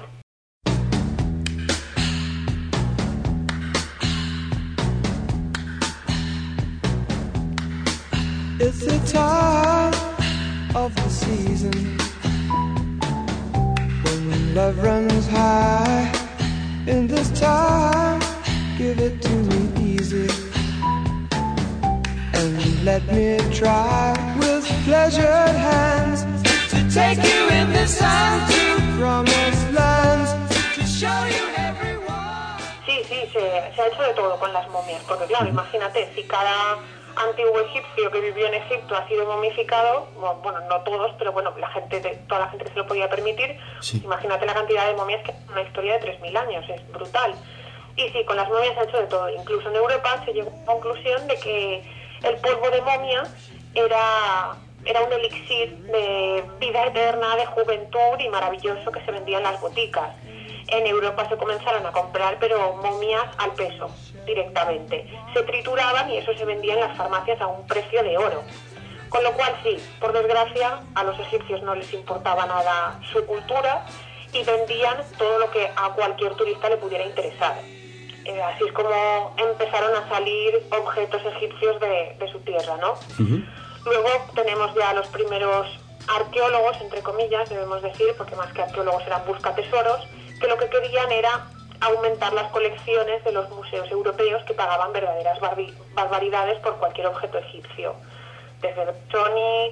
It's the time of the season when love runs high. In this time, give it to me easy and let me try with pleasured hands to take you in this time to promised lands, to show you everyone. Sí, sí, se, se ha hecho de todo con las momias, porque claro, imagínate, si cada antiguo egipcio que vivió en Egipto ha sido momificado, bueno, no todos, pero bueno, la gente, de, toda la gente que se lo podía permitir, Sí. Imagínate la cantidad de momias, que es una historia de tres mil años, es brutal. Y sí, con las momias se ha hecho de todo, incluso en Europa se llegó a la conclusión de que el polvo de momia era, era un elixir de vida eterna, de juventud y maravilloso que se vendía en las boticas. En Europa se comenzaron a comprar, pero momias al peso, directamente. Se trituraban y eso se vendía en las farmacias a un precio de oro. Con lo cual, sí, por desgracia, a los egipcios no les importaba nada su cultura y vendían todo lo que a cualquier turista le pudiera interesar. Eh, así es como empezaron a salir objetos egipcios de, de su tierra, ¿no? Uh-huh. Luego tenemos ya los primeros arqueólogos, entre comillas, debemos decir, porque más que arqueólogos eran buscatesoros, que lo que querían era aumentar las colecciones de los museos europeos, que pagaban verdaderas barbi- barbaridades por cualquier objeto egipcio. Desde Bruni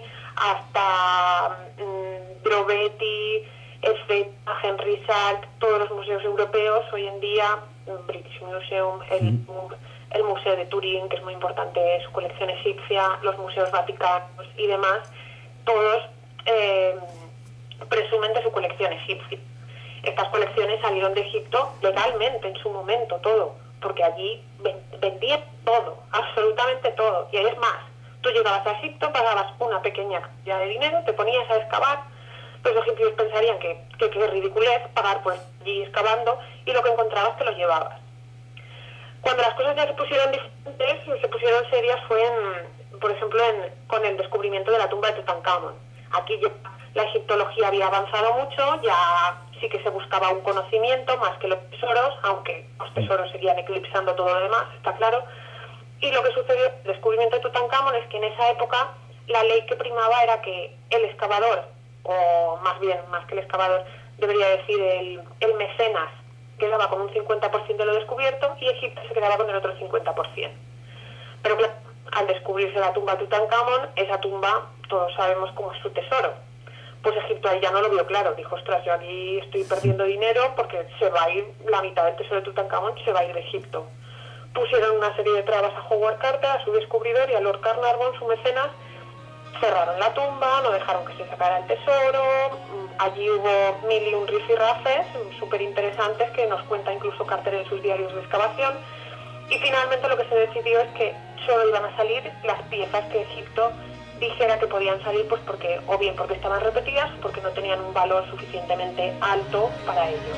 hasta mmm, Drobetti, Ezeta, Henry Salt, todos los museos europeos hoy en día, British Museum, el, el Museo de Turín, que es muy importante, su colección egipcia, los museos vaticanos y demás, todos eh, presumen de su colección egipcia. Estas colecciones salieron de Egipto legalmente en su momento, todo, porque allí vendían todo, absolutamente todo. Y es más, tú llegabas a Egipto, pagabas una pequeña cantidad de dinero, te ponías a excavar, los egipcios pensarían que que, que ridiculez pagar por allí excavando, y lo que encontrabas te lo llevabas. Cuando las cosas ya se pusieron diferentes, se pusieron serias, fue en, por ejemplo en, con el descubrimiento de la tumba de Tutankamón. Aquí ya la egiptología había avanzado mucho, ya sí que se buscaba un conocimiento más que los tesoros, aunque los tesoros seguían eclipsando todo lo demás, está claro. Y lo que sucedió el descubrimiento de Tutankamón es que en esa época la ley que primaba era que el excavador, o más bien, más que el excavador, debería decir el, el mecenas, quedaba con un cincuenta por ciento de lo descubierto y Egipto se quedaba con el otro cincuenta por ciento. Pero claro, al descubrirse la tumba de Tutankamón, esa tumba todos sabemos cómo es su tesoro. Pues Egipto ahí ya no lo vio claro, dijo, ostras, yo aquí estoy perdiendo dinero porque se va a ir, la mitad del tesoro de Tutankamón se va a ir de Egipto. Pusieron una serie de trabas a Howard Carter, a su descubridor, y a Lord Carnarvon, su mecenas, cerraron la tumba, no dejaron que se sacara el tesoro. Allí hubo mil y un rifirrafes súper interesantes que nos cuenta incluso Carter en sus diarios de excavación, y finalmente lo que se decidió es que solo iban a salir las piezas que Egipto dijera que podían salir, pues porque o bien porque estaban repetidas o porque no tenían un valor suficientemente alto para ellos.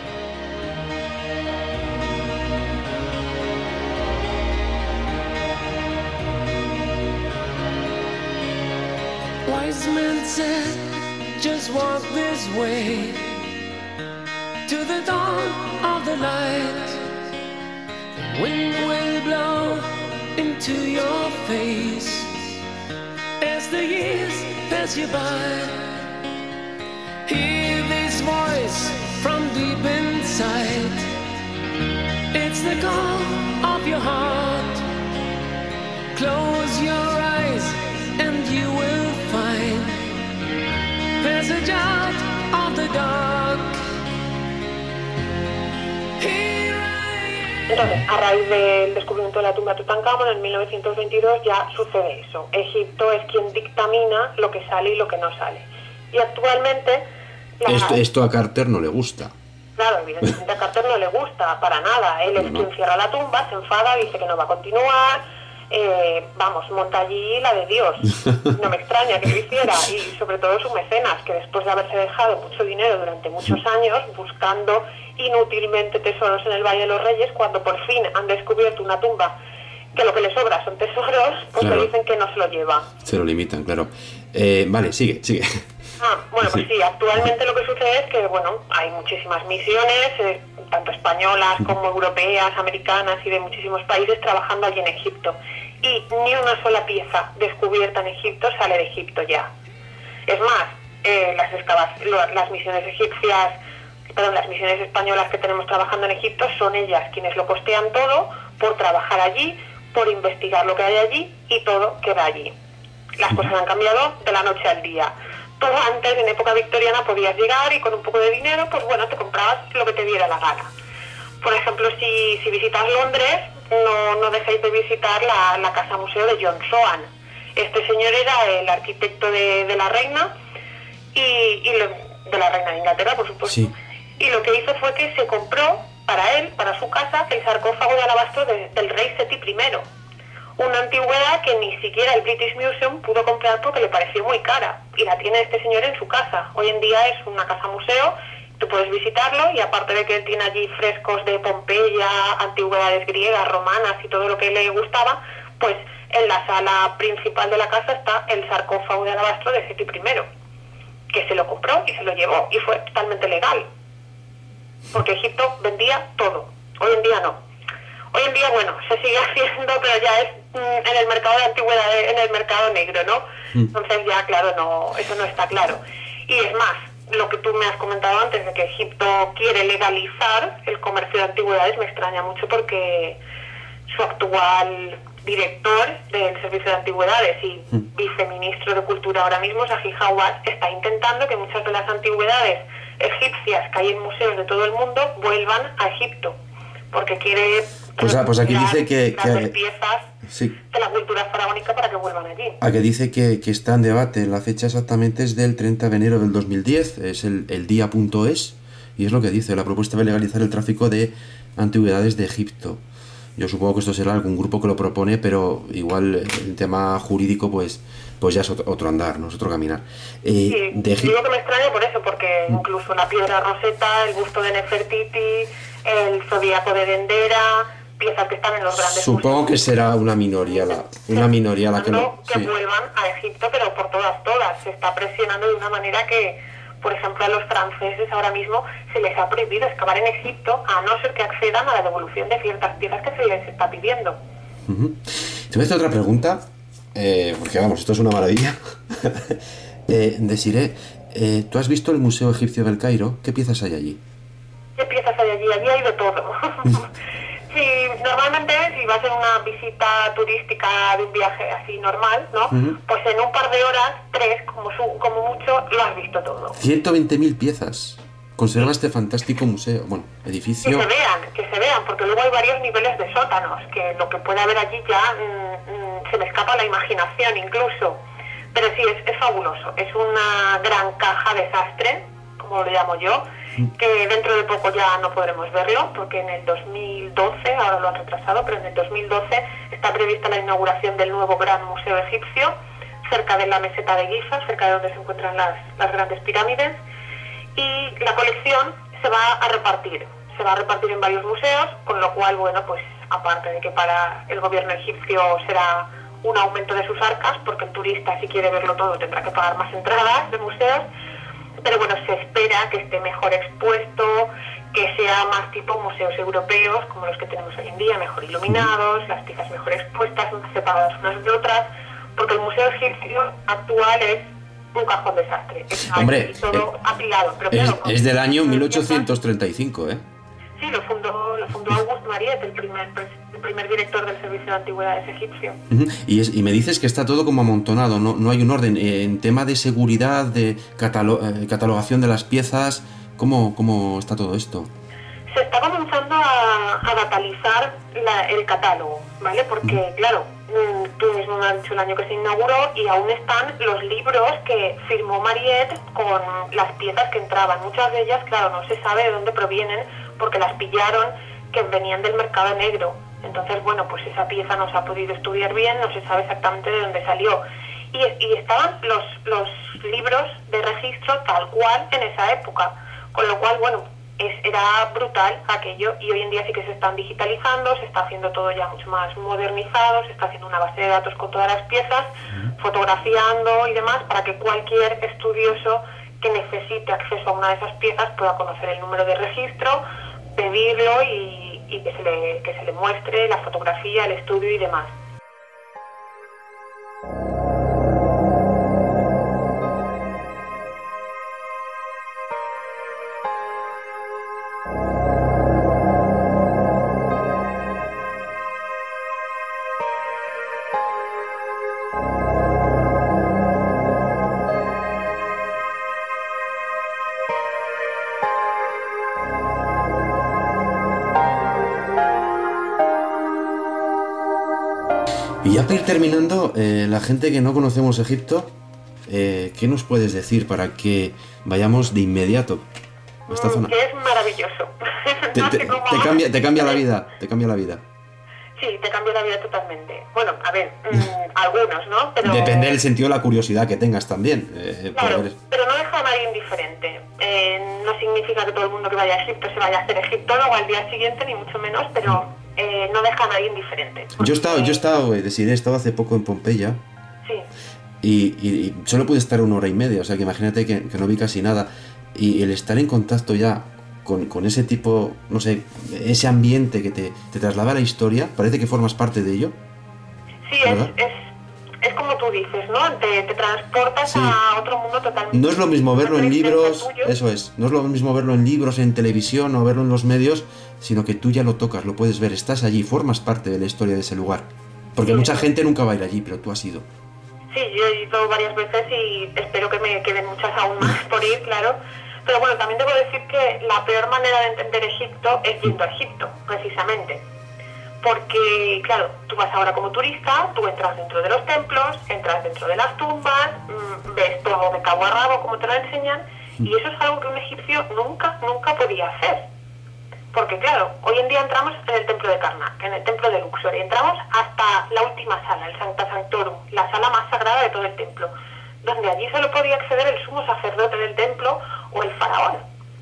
Wise men said, just walk this way to the dawn of the light. The wind will blow into your face as the years pass you by. Hear this voice from deep inside. the call of your heart. Close your eyes and you will find passage out of the dark. Here I am. Entonces, a raíz del descubrimiento de la tumba de Tutankamón en mil novecientos veintidós ya sucede eso. Egipto es quien dictamina lo que sale y lo que no sale. Y actualmente... La... Esto, esto a Carter no le gusta. Claro, evidentemente a Carter no le gusta para nada. Él es no, no. quien cierra la tumba, se enfada, dice que no va a continuar. Eh, vamos, monta allí la de Dios. No me extraña que lo hiciera. Y sobre todo su mecenas, que después de haberse dejado mucho dinero durante muchos años buscando inútilmente tesoros en el Valle de los Reyes, cuando por fin han descubierto una tumba que lo que le sobra son tesoros, pues claro. le dicen que no se lo lleva. Se lo limitan, claro. Eh, vale, sigue, sigue. Ah, bueno, pues Sí. sí, actualmente lo que sucede es que, bueno, hay muchísimas misiones, eh, tanto españolas como europeas, americanas y de muchísimos países trabajando allí en Egipto. Y ni una sola pieza descubierta en Egipto sale de Egipto ya. Es más, eh, las, excava- lo- las misiones egipcias, perdón, las misiones españolas que tenemos trabajando en Egipto son ellas quienes lo costean todo por trabajar allí, por investigar lo que hay allí y todo queda allí. Las cosas han cambiado de la noche al día. Todo antes, en época victoriana, podías llegar y con un poco de dinero, pues bueno, te comprabas lo que te diera la gana. Por ejemplo, si, si visitas Londres, no, no dejéis de visitar la, la Casa Museo de John Soane. Este señor era el arquitecto de, de la reina, y, y lo- de la reina de Inglaterra, por supuesto. Sí. Y lo que hizo fue que se compró para él, para su casa, el sarcófago de alabastro de- del rey Seti primero. Una antigüedad que ni siquiera el British Museum pudo comprar porque le pareció muy cara. Y la tiene este señor en su casa. Hoy en día es una casa museo, tú puedes visitarlo y aparte de que él tiene allí frescos de Pompeya, antigüedades griegas, romanas y todo lo que le gustaba, pues en la sala principal de la casa está el sarcófago de alabastro de Seti primero, que se lo compró y se lo llevó y fue totalmente legal. Porque Egipto vendía todo. Hoy en día no. Hoy en día, bueno, se sigue haciendo, pero ya es mm, en el mercado de antigüedades, en el mercado negro, ¿no? Entonces ya, claro, no, eso no está claro. Y es más, lo que tú me has comentado antes de que Egipto quiere legalizar el comercio de antigüedades me extraña mucho porque su actual director del Servicio de Antigüedades y viceministro de Cultura ahora mismo, Zahi Hawass, está intentando que muchas de las antigüedades egipcias que hay en museos de todo el mundo vuelvan a Egipto, porque quiere Pues, ah, pues aquí dice que- grandes que- piezas Sí. de la cultura faraónica para que vuelvan allí. A que dice que, que está en debate. La fecha exactamente es del treinta de enero del dos mil diez, es el, el día punto es, y es lo que dice, la propuesta de legalizar el tráfico de antigüedades de Egipto. Yo supongo que esto será algún grupo que lo propone, pero igual el tema jurídico pues pues ya es otro, otro andar, no es otro caminar. Eh, Sí, de Egip- digo que me extraña por eso, porque incluso la piedra roseta, el busto de Nefertiti, el zodiaco de Dendera, piezas que están en los grandes Supongo que museos, será una minoría la, una minoría la que lo... que sí. vuelvan a Egipto, pero por todas, todas. Se está presionando de una manera que, por ejemplo, a los franceses ahora mismo se les ha prohibido excavar en Egipto, a no ser que accedan a la devolución de ciertas piezas que se les está pidiendo. Ujú. Te voy a hacer otra pregunta, eh, porque vamos, esto es una maravilla. eh, Desiree, eh, ¿tú has visto el Museo Egipcio del Cairo? ¿Qué piezas hay allí? ¿Qué piezas hay allí? Allí hay de todo. Sí, normalmente si vas en una visita turística de un viaje así normal, ¿no? Ujú. Pues en un par de horas, tres, como, su, como mucho, lo has visto todo. ciento veinte mil piezas. Conserva este fantástico museo, bueno, Que edificio... se vean, que se vean, porque luego hay varios niveles de sótanos, que lo que puede haber allí ya mm, mm, se me escapa la imaginación incluso. Pero sí, es, es fabuloso. Es una gran caja desastre, como lo llamo yo, que dentro de poco ya no podremos verlo, porque en el dos mil doce, ahora lo han retrasado, pero en el dos mil doce está prevista la inauguración del nuevo Gran Museo Egipcio, cerca de la meseta de Giza, cerca de donde se encuentran las, las grandes pirámides, y la colección se va a repartir, se va a repartir en varios museos, con lo cual, bueno, pues aparte de que para el gobierno egipcio será un aumento de sus arcas, porque el turista, si quiere verlo todo, tendrá que pagar más entradas de museos, pero bueno, se espera que esté mejor expuesto, que sea más tipo museos europeos, como los que tenemos hoy en día, mejor iluminados, las piezas mejor expuestas, más separadas unas de otras, porque el museo egipcio actual es un cajón desastre. Está Hombre, ahí todo eh, apilado. Pero Es, claro, con es del año piezas- mil ochocientos treinta y cinco, ¿eh? Sí, lo fundó, lo fundó Auguste Mariette, el primer, el primer director del Servicio de Antigüedades egipcio. Uh-huh. Y, es, y me dices que está todo como amontonado, no, no hay un orden. Eh, en tema de seguridad, de catalo- eh, catalogación de las piezas, ¿cómo, cómo está todo esto? Se está comenzando a, a datalizar la, el catálogo, ¿vale? Porque, uh-huh. claro, tú mismo me has dicho el año que se inauguró y aún están los libros que firmó Mariette con las piezas que entraban. Muchas de ellas, claro, no se sabe de dónde provienen porque las pillaron que venían del mercado negro. Entonces, bueno, pues esa pieza no se ha podido estudiar bien, no se sabe exactamente de dónde salió. Y, y estaban los, los libros de registro tal cual en esa época, con lo cual, bueno, es, era brutal aquello, y hoy en día sí que se están digitalizando, se está haciendo todo ya mucho más modernizado, se está haciendo una base de datos con todas las piezas, uh-huh. fotografiando y demás, para que cualquier estudioso que necesite acceso a una de esas piezas pueda conocer el número de registro, pedirlo y, y que, se le, que se le muestre la fotografía, el estudio y demás. Y ya para ir terminando, eh, la gente que no conocemos Egipto, eh, ¿qué nos puedes decir para que vayamos de inmediato a esta zona? Que es maravilloso. Te, te, te, cambia, te cambia la vida, te cambia la vida. Sí, te cambia la vida totalmente. Bueno, a ver, mmm, algunos, ¿no? Pero... Depende del sentido de la curiosidad que tengas también. Eh, claro, ver... pero no deja a nadie indiferente. Eh, no significa que todo el mundo que vaya a Egipto se vaya a hacer egiptólogo al día siguiente, ni mucho menos, pero eh, no deja a nadie indiferente. Porque... Yo he estado, yo he estado, eh, decir, he estado hace poco en Pompeya. Sí. Y, y, y solo pude estar una hora y media, o sea que imagínate que, que no vi casi nada. Y el estar en contacto ya con, con ese tipo, no sé, ese ambiente que te, te traslada a la historia, parece que formas parte de ello. Sí, es, es, es como tú dices, ¿no? Te, te transportas sí. a otro mundo totalmente. No es lo mismo verlo en libros, eso es, no es lo mismo verlo en libros, en televisión o verlo en los medios, sino que tú ya lo tocas, lo puedes ver, estás allí, formas parte de la historia de ese lugar. Porque sí, mucha sí. gente nunca va a ir allí, pero tú has ido. Sí, yo he ido varias veces y espero que me queden muchas aún más por ir, claro. Pero bueno, también debo decir que la peor manera de entender Egipto es yendo a Egipto, precisamente. Porque, claro, tú vas ahora como turista, tú entras dentro de los templos, entras dentro de las tumbas, mmm, ves todo de cabo a rabo como te lo enseñan, y eso es algo que un egipcio nunca, nunca podía hacer. Porque, claro, hoy en día entramos en el templo de Karnak, en el templo de Luxor, y entramos hasta la última sala, el Sancta Sanctorum, la sala más sagrada de todo el templo, donde allí solo podía acceder el sumo sacerdote del templo o el faraón.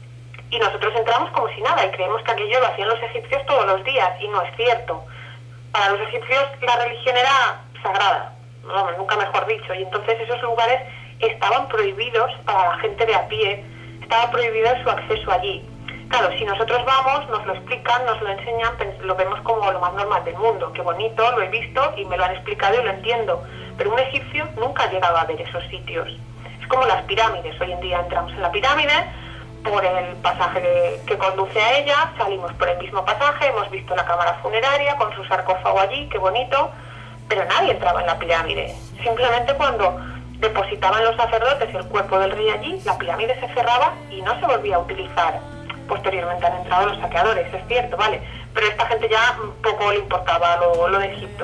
Y nosotros entramos como si nada y creemos que aquello lo hacían los egipcios todos los días, y no es cierto. Para los egipcios la religión era sagrada, no, nunca mejor dicho, y entonces esos lugares estaban prohibidos para la gente de a pie, estaba prohibido su acceso allí. Claro, si nosotros vamos, nos lo explican, nos lo enseñan, lo vemos como lo más normal del mundo. Qué bonito, lo he visto y me lo han explicado y lo entiendo. Pero un egipcio nunca ha llegado a ver esos sitios. Es como las pirámides. Hoy en día entramos en la pirámide por el pasaje que, que conduce a ella, salimos por el mismo pasaje, hemos visto la cámara funeraria con su sarcófago allí, qué bonito, pero nadie entraba en la pirámide. Simplemente cuando depositaban los sacerdotes el cuerpo del rey allí, la pirámide se cerraba y no se volvía a utilizar. Posteriormente han entrado los saqueadores, es cierto, vale, pero a esta gente ya poco le importaba lo, lo de Egipto.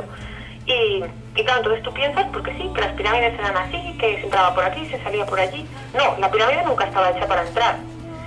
Y, y claro, entonces tú piensas, porque sí, que las pirámides eran así, que se entraba por aquí, se salía por allí. No, la pirámide nunca estaba hecha para entrar.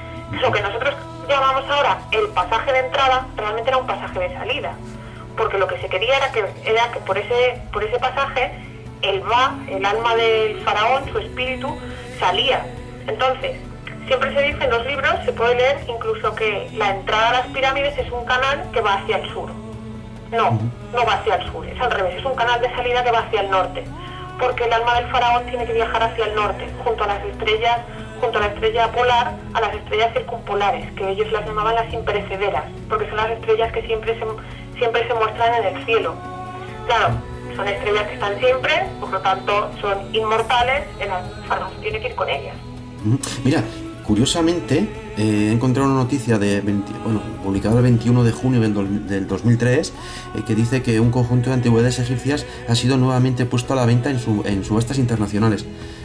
Lo que nosotros llamamos ahora el pasaje de entrada, realmente era un pasaje de salida, porque lo que se quería era que, era que por ese, por ese pasaje, el Ba, el alma del faraón, su espíritu, salía. Entonces, siempre se dice en los libros, se puede leer incluso que la entrada a las pirámides es un canal que va hacia el sur. No, no va hacia el sur, es al revés, es un canal de salida que va hacia el norte, porque el alma del faraón tiene que viajar hacia el norte, junto a las estrellas, junto a la estrella polar, a las estrellas circumpolares, que ellos las llamaban las imperecederas, porque son las estrellas que siempre se, siempre se muestran en el cielo. Claro, son estrellas que están siempre, por lo tanto son inmortales, el faraón tiene que ir con ellas. Mira, curiosamente, eh, he encontrado una noticia de veinte, bueno, publicada el veintiuno de junio del, do, del dos mil tres, eh, que dice que un conjunto de antigüedades egipcias ha sido nuevamente puesto a la venta en, su, en subastas internacionales.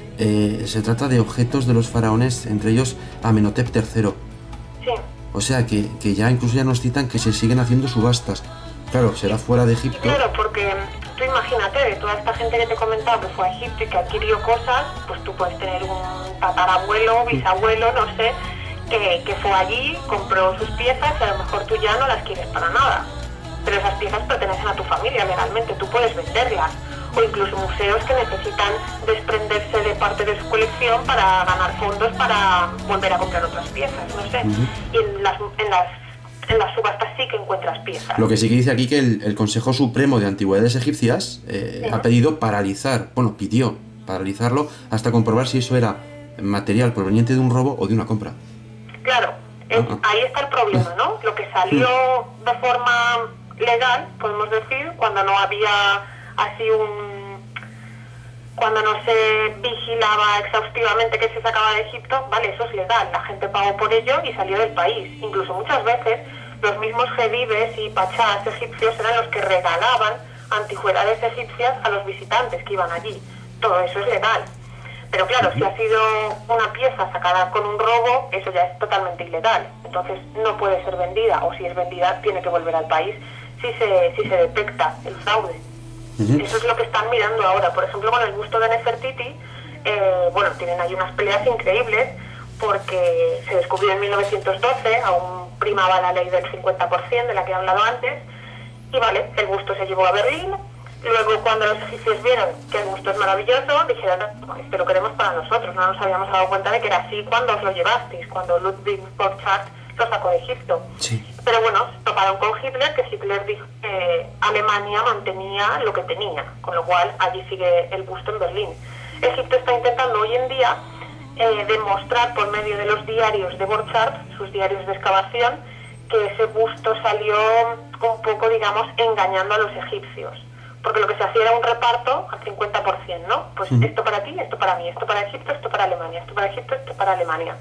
Eh, se trata de objetos de los faraones, entre ellos Amenhotep tercero. Sí. O sea que, que ya incluso ya nos citan que se siguen haciendo subastas. Claro, será fuera de Egipto. Sí, claro, porque tú imagínate, de toda esta gente que te he comentado que fue a Egipto y que adquirió cosas, pues tú puedes tener un tatarabuelo, bisabuelo, no sé, que, que fue allí, compró sus piezas y a lo mejor tú ya no las quieres para nada. Pero esas piezas pertenecen a tu familia legalmente, tú puedes venderlas. O incluso museos que necesitan desprenderse de parte de su colección para ganar fondos para volver a comprar otras piezas, no sé. Uh-huh. Y en las, en, las, en las subastas sí que encuentras piezas. Lo que sí que dice aquí que el, el Consejo Supremo de Antigüedades Egipcias eh, sí. ha pedido paralizar, bueno, pidió paralizarlo hasta comprobar si eso era material proveniente de un robo o de una compra. Claro, es, uh-huh. ahí está el problema, ¿no? Lo que salió uh-huh. de forma legal, podemos decir, cuando no había así un... cuando no se vigilaba exhaustivamente que se sacaba de Egipto, vale, eso es legal, la gente pagó por ello y salió del país. Incluso muchas veces los mismos jedibes y pachás egipcios eran los que regalaban antigüedades egipcias a los visitantes que iban allí. Todo eso es legal. Pero claro, si ha sido una pieza sacada con un robo, eso ya es totalmente ilegal. Entonces no puede ser vendida, o si es vendida tiene que volver al país si se, si se detecta el fraude. Uh-huh. Eso es lo que están mirando ahora. Por ejemplo, con el busto de Nefertiti, eh, bueno, tienen ahí unas peleas increíbles porque se descubrió en mil novecientos doce, aún primaba la ley del cincuenta por ciento de la que he hablado antes, y vale, el busto se llevó a Berlín. Luego, cuando los egipcios vieron que el busto es maravilloso, dijeron, no, esto lo queremos para nosotros, no nos habíamos dado cuenta de que era así cuando os lo llevasteis, cuando Ludwig Borchardt lo sacó de Egipto. Sí. Pero bueno, toparon con Hitler, que Hitler dijo que Alemania mantenía lo que tenía, con lo cual allí sigue el busto en Berlín. Egipto está intentando hoy en día eh, demostrar por medio de los diarios de Borchardt, sus diarios de excavación, que ese busto salió un poco, digamos, engañando a los egipcios. Porque lo que se hacía era un reparto al cincuenta por ciento, ¿no? Pues uh-huh. esto para ti, esto para mí, esto para Egipto, esto para Alemania, esto para Egipto, esto para Alemania.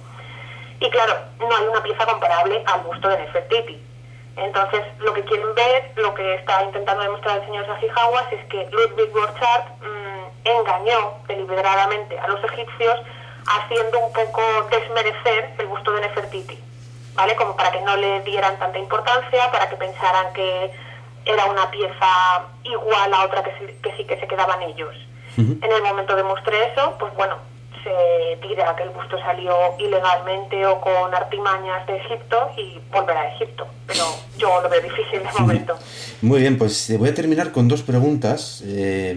Y claro, no hay una pieza comparable al busto de Nefertiti. Entonces, lo que quieren ver, lo que está intentando demostrar el señor Zahi Hawass es que Ludwig Borchardt mmm, engañó deliberadamente a los egipcios haciendo un poco desmerecer el busto de Nefertiti, ¿vale? Como para que no le dieran tanta importancia, para que pensaran que era una pieza igual a otra que, se, que sí que se quedaban ellos. Uh-huh. En el momento de mostrar eso, pues bueno, se dirá que el busto salió ilegalmente o con artimañas de Egipto y volverá a Egipto, pero yo lo veo difícil de momento. Muy bien, pues voy a terminar con dos preguntas. Eh,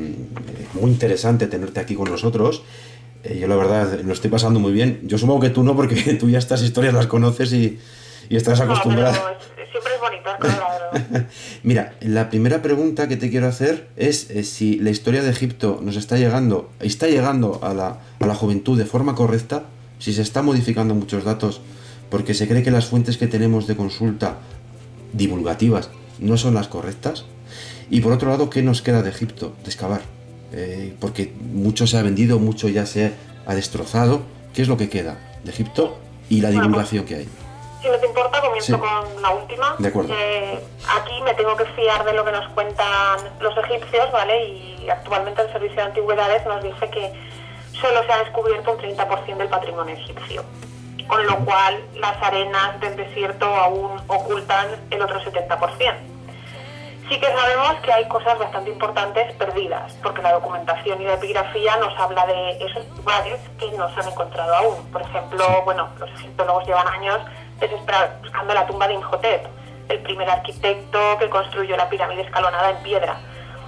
muy interesante tenerte aquí con nosotros. Eh, yo la verdad lo estoy pasando muy bien. Yo supongo que tú no, porque tú ya estas historias las conoces y, y estás acostumbrada. No, pero es, siempre es bonito, es la verdad. Mira, la primera pregunta que te quiero hacer es eh, si la historia de Egipto nos está llegando, está llegando a la, a la juventud de forma correcta, si se están modificando muchos datos, porque se cree que las fuentes que tenemos de consulta divulgativas no son las correctas. Y por otro lado, ¿qué nos queda de Egipto, de excavar? Eh, porque mucho se ha vendido, mucho ya se ha destrozado. ¿Qué es lo que queda de Egipto y la divulgación que hay? Si no te importa, comienzo sí. con la última. De acuerdo. Eh, aquí me tengo que fiar de lo que nos cuentan los egipcios, ¿vale? Y actualmente el Servicio de Antigüedades nos dice que solo se ha descubierto un treinta por ciento del patrimonio egipcio, con lo cual las arenas del desierto aún ocultan el otro setenta por ciento. Sí que sabemos que hay cosas bastante importantes perdidas, porque la documentación y la epigrafía nos habla de esos lugares que no se han encontrado aún. Por ejemplo, bueno, los egiptólogos llevan años desesperados buscando la tumba de Imhotep, el primer arquitecto que construyó la pirámide escalonada en piedra,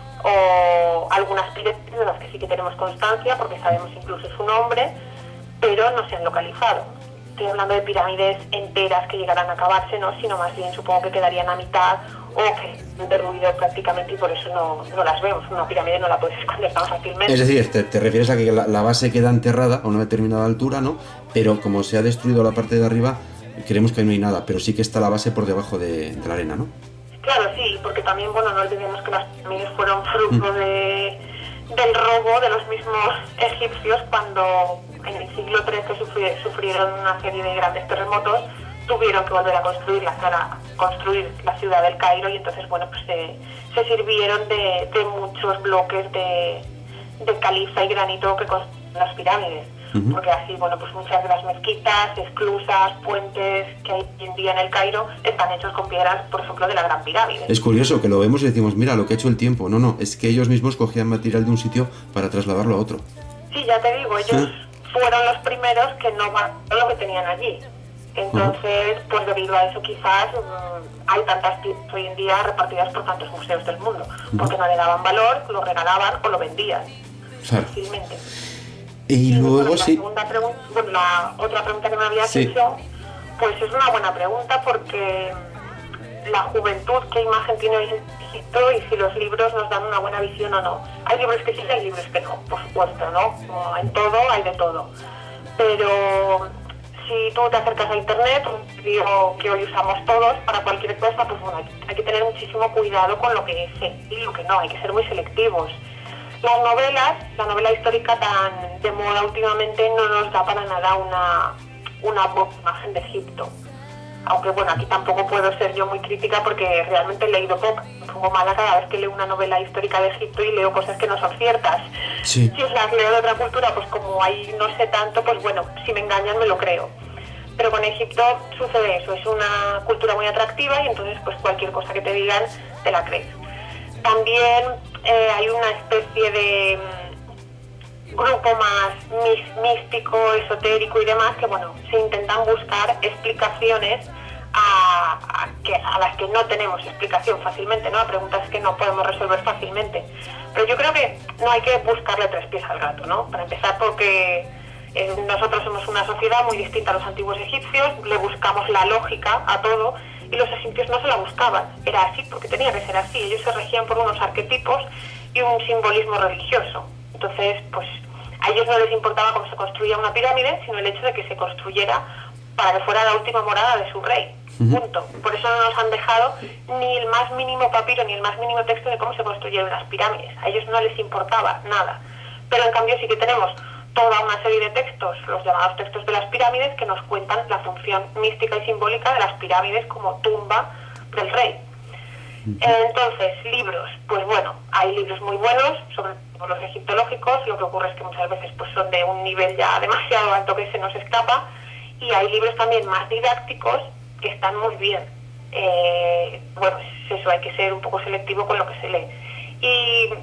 o algunas pirámides de las que sí que tenemos constancia, porque sabemos incluso su nombre, pero no se han localizado. Estoy hablando de pirámides enteras que llegarán a acabarse, no, sino más bien supongo que quedarían a mitad o que han derruido prácticamente y por eso no, no las vemos. Una pirámide no la puedes esconder tan fácilmente. Es decir, te, te refieres a que la, la base queda enterrada a una determinada altura, ¿no? Pero como se ha destruido la parte de arriba, creemos que no hay nada, pero sí que está la base por debajo de, de la arena, ¿no? Claro, sí, porque también, bueno, no olvidemos que las pirámides fueron fruto mm. de, del robo de los mismos egipcios cuando en el siglo trece sufri- sufrieron una serie de grandes terremotos, tuvieron que volver a construir la, a construir la ciudad del Cairo y entonces, bueno, pues se, se sirvieron de, de muchos bloques de, de caliza y granito que construyeron las pirámides. Uh-huh. Porque así, bueno, pues muchas de las mezquitas, esclusas, puentes que hay hoy en día en el Cairo están hechos con piedras, por ejemplo, de la Gran Pirámide. Es curioso que lo vemos y decimos, mira, lo que ha hecho el tiempo. No, no, es que ellos mismos cogían material de un sitio para trasladarlo a otro. Sí, ya te digo, ellos ¿Sí? fueron los primeros que no van lo que tenían allí. Entonces, uh-huh. pues debido a eso quizás um, hay tantas piezas hoy en día repartidas por tantos museos del mundo, uh-huh. porque no le daban valor, lo regalaban o lo vendían claro. fácilmente. Y, y luego la sí. Segunda pregunta, bueno, la otra pregunta que me habías sí. hecho, pues es una buena pregunta porque la juventud, ¿qué imagen tiene hoy en Egipto y si los libros nos dan una buena visión o no? Hay libros que sí, hay libros que no, por supuesto, ¿no? Como en todo, hay de todo. Pero si tú te acercas a internet, un vídeo que hoy usamos todos para cualquier cosa, pues bueno, hay que tener muchísimo cuidado con lo que sé y lo que no, hay que ser muy selectivos. Las novelas, la novela histórica tan de moda últimamente no nos da para nada una, una buena imagen de Egipto. Aunque bueno, aquí tampoco puedo ser yo muy crítica porque realmente he leído poco. Me pongo mala cada vez que leo una novela histórica de Egipto y leo cosas que no son ciertas. Sí. Si os las leo de otra cultura, pues como ahí no sé tanto, pues bueno, si me engañan me lo creo. Pero con Egipto sucede eso, es una cultura muy atractiva y entonces pues cualquier cosa que te digan te la crees. También eh, hay una especie de um, grupo más mis, místico, esotérico y demás que bueno, se intentan buscar explicaciones a, a, que, a las que no tenemos explicación fácilmente, ¿no? A preguntas que no podemos resolver fácilmente. Pero yo creo que no hay que buscarle tres pies al gato, ¿no? Para empezar porque eh, nosotros somos una sociedad muy distinta a los antiguos egipcios, le buscamos la lógica a todo. Y los egipcios no se la buscaban, era así porque tenía que ser así, ellos se regían por unos arquetipos y un simbolismo religioso. Entonces, pues a ellos no les importaba cómo se construía una pirámide, sino el hecho de que se construyera para que fuera la última morada de su rey, uh-huh. punto. Por eso no nos han dejado ni el más mínimo papiro, ni el más mínimo texto de cómo se construyeron las pirámides, a ellos no les importaba nada. Pero en cambio sí que tenemos toda una serie de textos, los llamados textos de las pirámides, que nos cuentan la función mística y simbólica de las pirámides como tumba del rey. Entonces, libros, pues bueno, hay libros muy buenos, sobre todo los egiptológicos, lo que ocurre es que muchas veces pues son de un nivel ya demasiado alto que se nos escapa, y hay libros también más didácticos que están muy bien. Eh, bueno, es eso, hay que ser un poco selectivo con lo que se lee. Y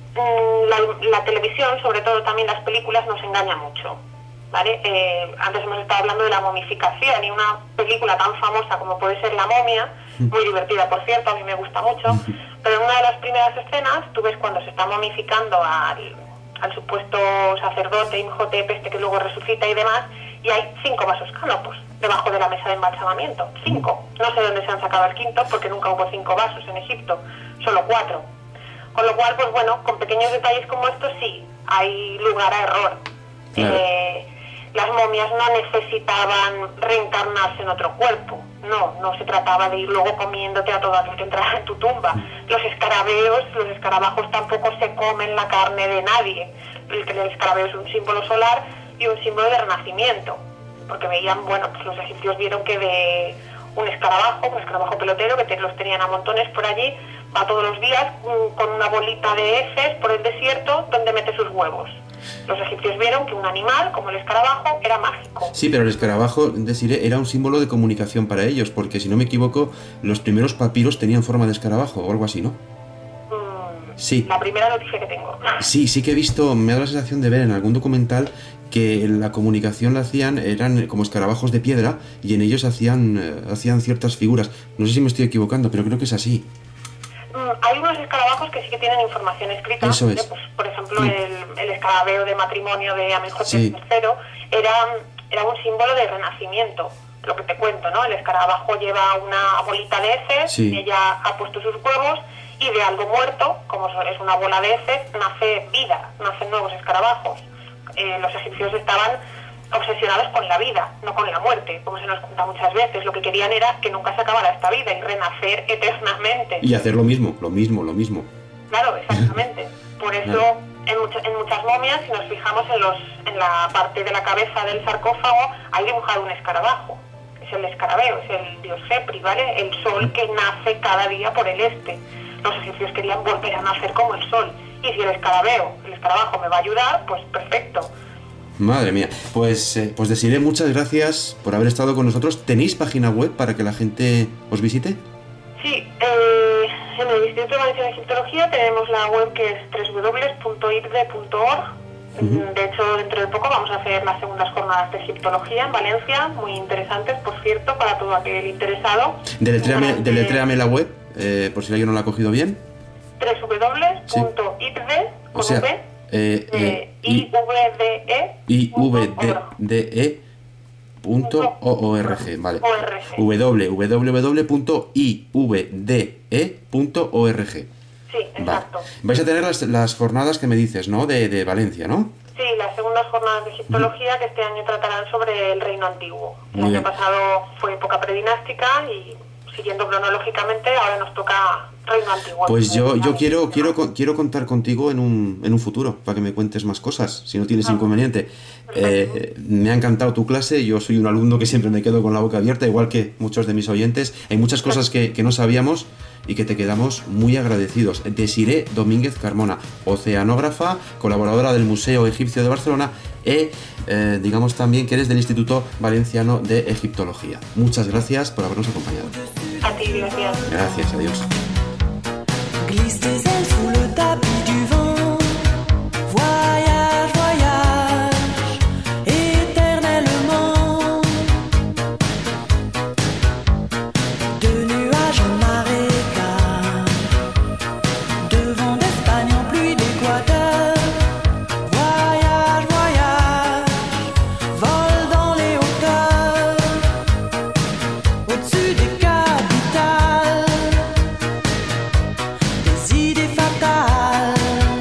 La, la televisión, sobre todo también las películas, nos engaña mucho, ¿vale? Eh, antes hemos estado hablando de la momificación y una película tan famosa como puede ser La Momia, muy divertida por cierto, a mí me gusta mucho, pero en una de las primeras escenas tú ves cuando se está momificando al, al supuesto sacerdote Imhotep, este que luego resucita y demás, y hay cinco vasos cánopos debajo de la mesa de embalsamamiento, cinco, no sé dónde se han sacado el quinto porque nunca hubo cinco vasos en Egipto, solo cuatro. Con lo cual, pues bueno, con pequeños detalles como estos sí, hay lugar a error. Claro. Eh, las momias no necesitaban reencarnarse en otro cuerpo, no, no se trataba de ir luego comiéndote a todo aquel que entrara en tu tumba. Los escarabeos, los escarabajos tampoco se comen la carne de nadie. El, el escarabeo es un símbolo solar y un símbolo de renacimiento, porque veían, bueno, pues los egipcios vieron que de un escarabajo, un escarabajo pelotero, que te, los tenían a montones por allí, va todos los días con una bolita de heces por el desierto donde mete sus huevos. Los egipcios vieron que un animal, como el escarabajo, era mágico. Sí, pero el escarabajo, deciré, era un símbolo de comunicación para ellos, porque si no me equivoco, los primeros papiros tenían forma de escarabajo o algo así, ¿no? Mm, sí. La primera noticia que tengo. Sí, sí que he visto, me da la sensación de ver en algún documental que la comunicación la hacían, eran como escarabajos de piedra y en ellos hacían, eh, hacían ciertas figuras. No sé si me estoy equivocando, pero creo que es así. Hay unos escarabajos que sí que tienen información escrita. Eso es. Pues, por ejemplo, sí. el, el escarabeo de matrimonio de Amenhotep sí. tercero era, era un símbolo de renacimiento. Lo que te cuento, ¿no? El escarabajo lleva una bolita de heces, sí. ella ha puesto sus huevos y de algo muerto, como es una bola de heces, nace vida, nacen nuevos escarabajos. Eh, los egipcios estaban obsesionados con la vida, no con la muerte, como se nos cuenta muchas veces. Lo que querían era que nunca se acabara esta vida y renacer eternamente. Y hacer lo mismo, lo mismo, lo mismo. Claro, exactamente. Por eso, claro. en, mucho- en muchas momias, si nos fijamos en, los, en la parte de la cabeza del sarcófago, hay dibujado un escarabajo. Es el escarabeo, es el dios Sepri, ¿vale? El sol que nace cada día por el este. Los egipcios querían volver a nacer como el sol. Y si el escarabeo, el escarabajo me va a ayudar, pues perfecto. Madre mía, pues, eh, pues Desiree, muchas gracias por haber estado con nosotros. ¿Tenéis página web para que la gente os visite? Sí, eh, en el Instituto Valenciano de Egiptología tenemos la web que es doble u doble u doble u punto i p d e punto org. Ujú. De hecho, dentro de poco vamos a hacer las segundas jornadas de egiptología en Valencia, muy interesantes, por cierto, para todo aquel interesado. Deletréame, Durante deletréame la web, eh, por si alguien no la ha cogido bien. doble u doble u doble u punto i p d e O sea, con eh, V, eh, I V D E I V D org. D E punto org, vale. org. w w w punto i v d e punto org. Sí, Vale. exacto. Vais a tener las, las jornadas que me dices, ¿no? De, de Valencia, ¿no? Sí, las segundas jornadas de egiptología que este año tratarán sobre el reino antiguo. El Muy año bien. pasado fue época predinástica y siguiendo cronológicamente ahora nos toca reino antiguo. Pues yo, yo Vale. quiero, quiero, con- quiero contar contigo en un, en un futuro, para que me cuentes más cosas, si no tienes Ah, inconveniente. Eh, me ha encantado tu clase, yo soy un alumno que siempre me quedo con la boca abierta, igual que muchos de mis oyentes. Hay muchas cosas que, que no sabíamos y que te quedamos muy agradecidos. Desiree Domínguez Carmona, oceanógrafa, colaboradora del Museo Egipcio de Barcelona e, eh, digamos también que eres del Instituto Valenciano de Egiptología. Muchas gracias por habernos acompañado. A ti, gracias. Gracias, adiós. Glisse tes ailes sous le tapis du vent. Voyage, voyage, éternellement. De nuages en marécage, de vent d'Espagne en pluie d'Équateur. Voyage, voyage, vole dans les hauteurs, au-dessus des capitales. Des idées fatales.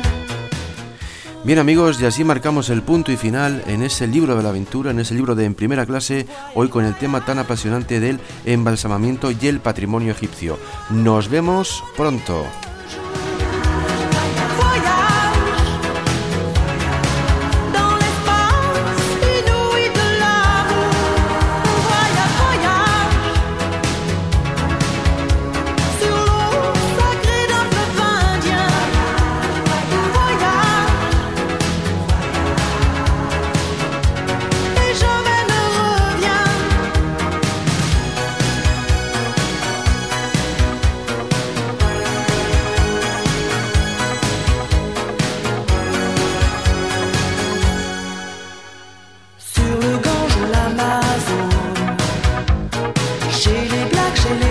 Bien amigos, y así marcamos el punto y final en ese libro de la aventura, en ese libro de En Primera Clase, hoy con el tema tan apasionante del embalsamamiento y el patrimonio egipcio. Nos vemos pronto. Dans l'espace inouï de l'amour, voyage, voyage, sur l'eau sacrée d'un fleuve indien, voyage, et jamais ne reviens. Sur le Gange ou l'Amazone, chez les Blacks, chez les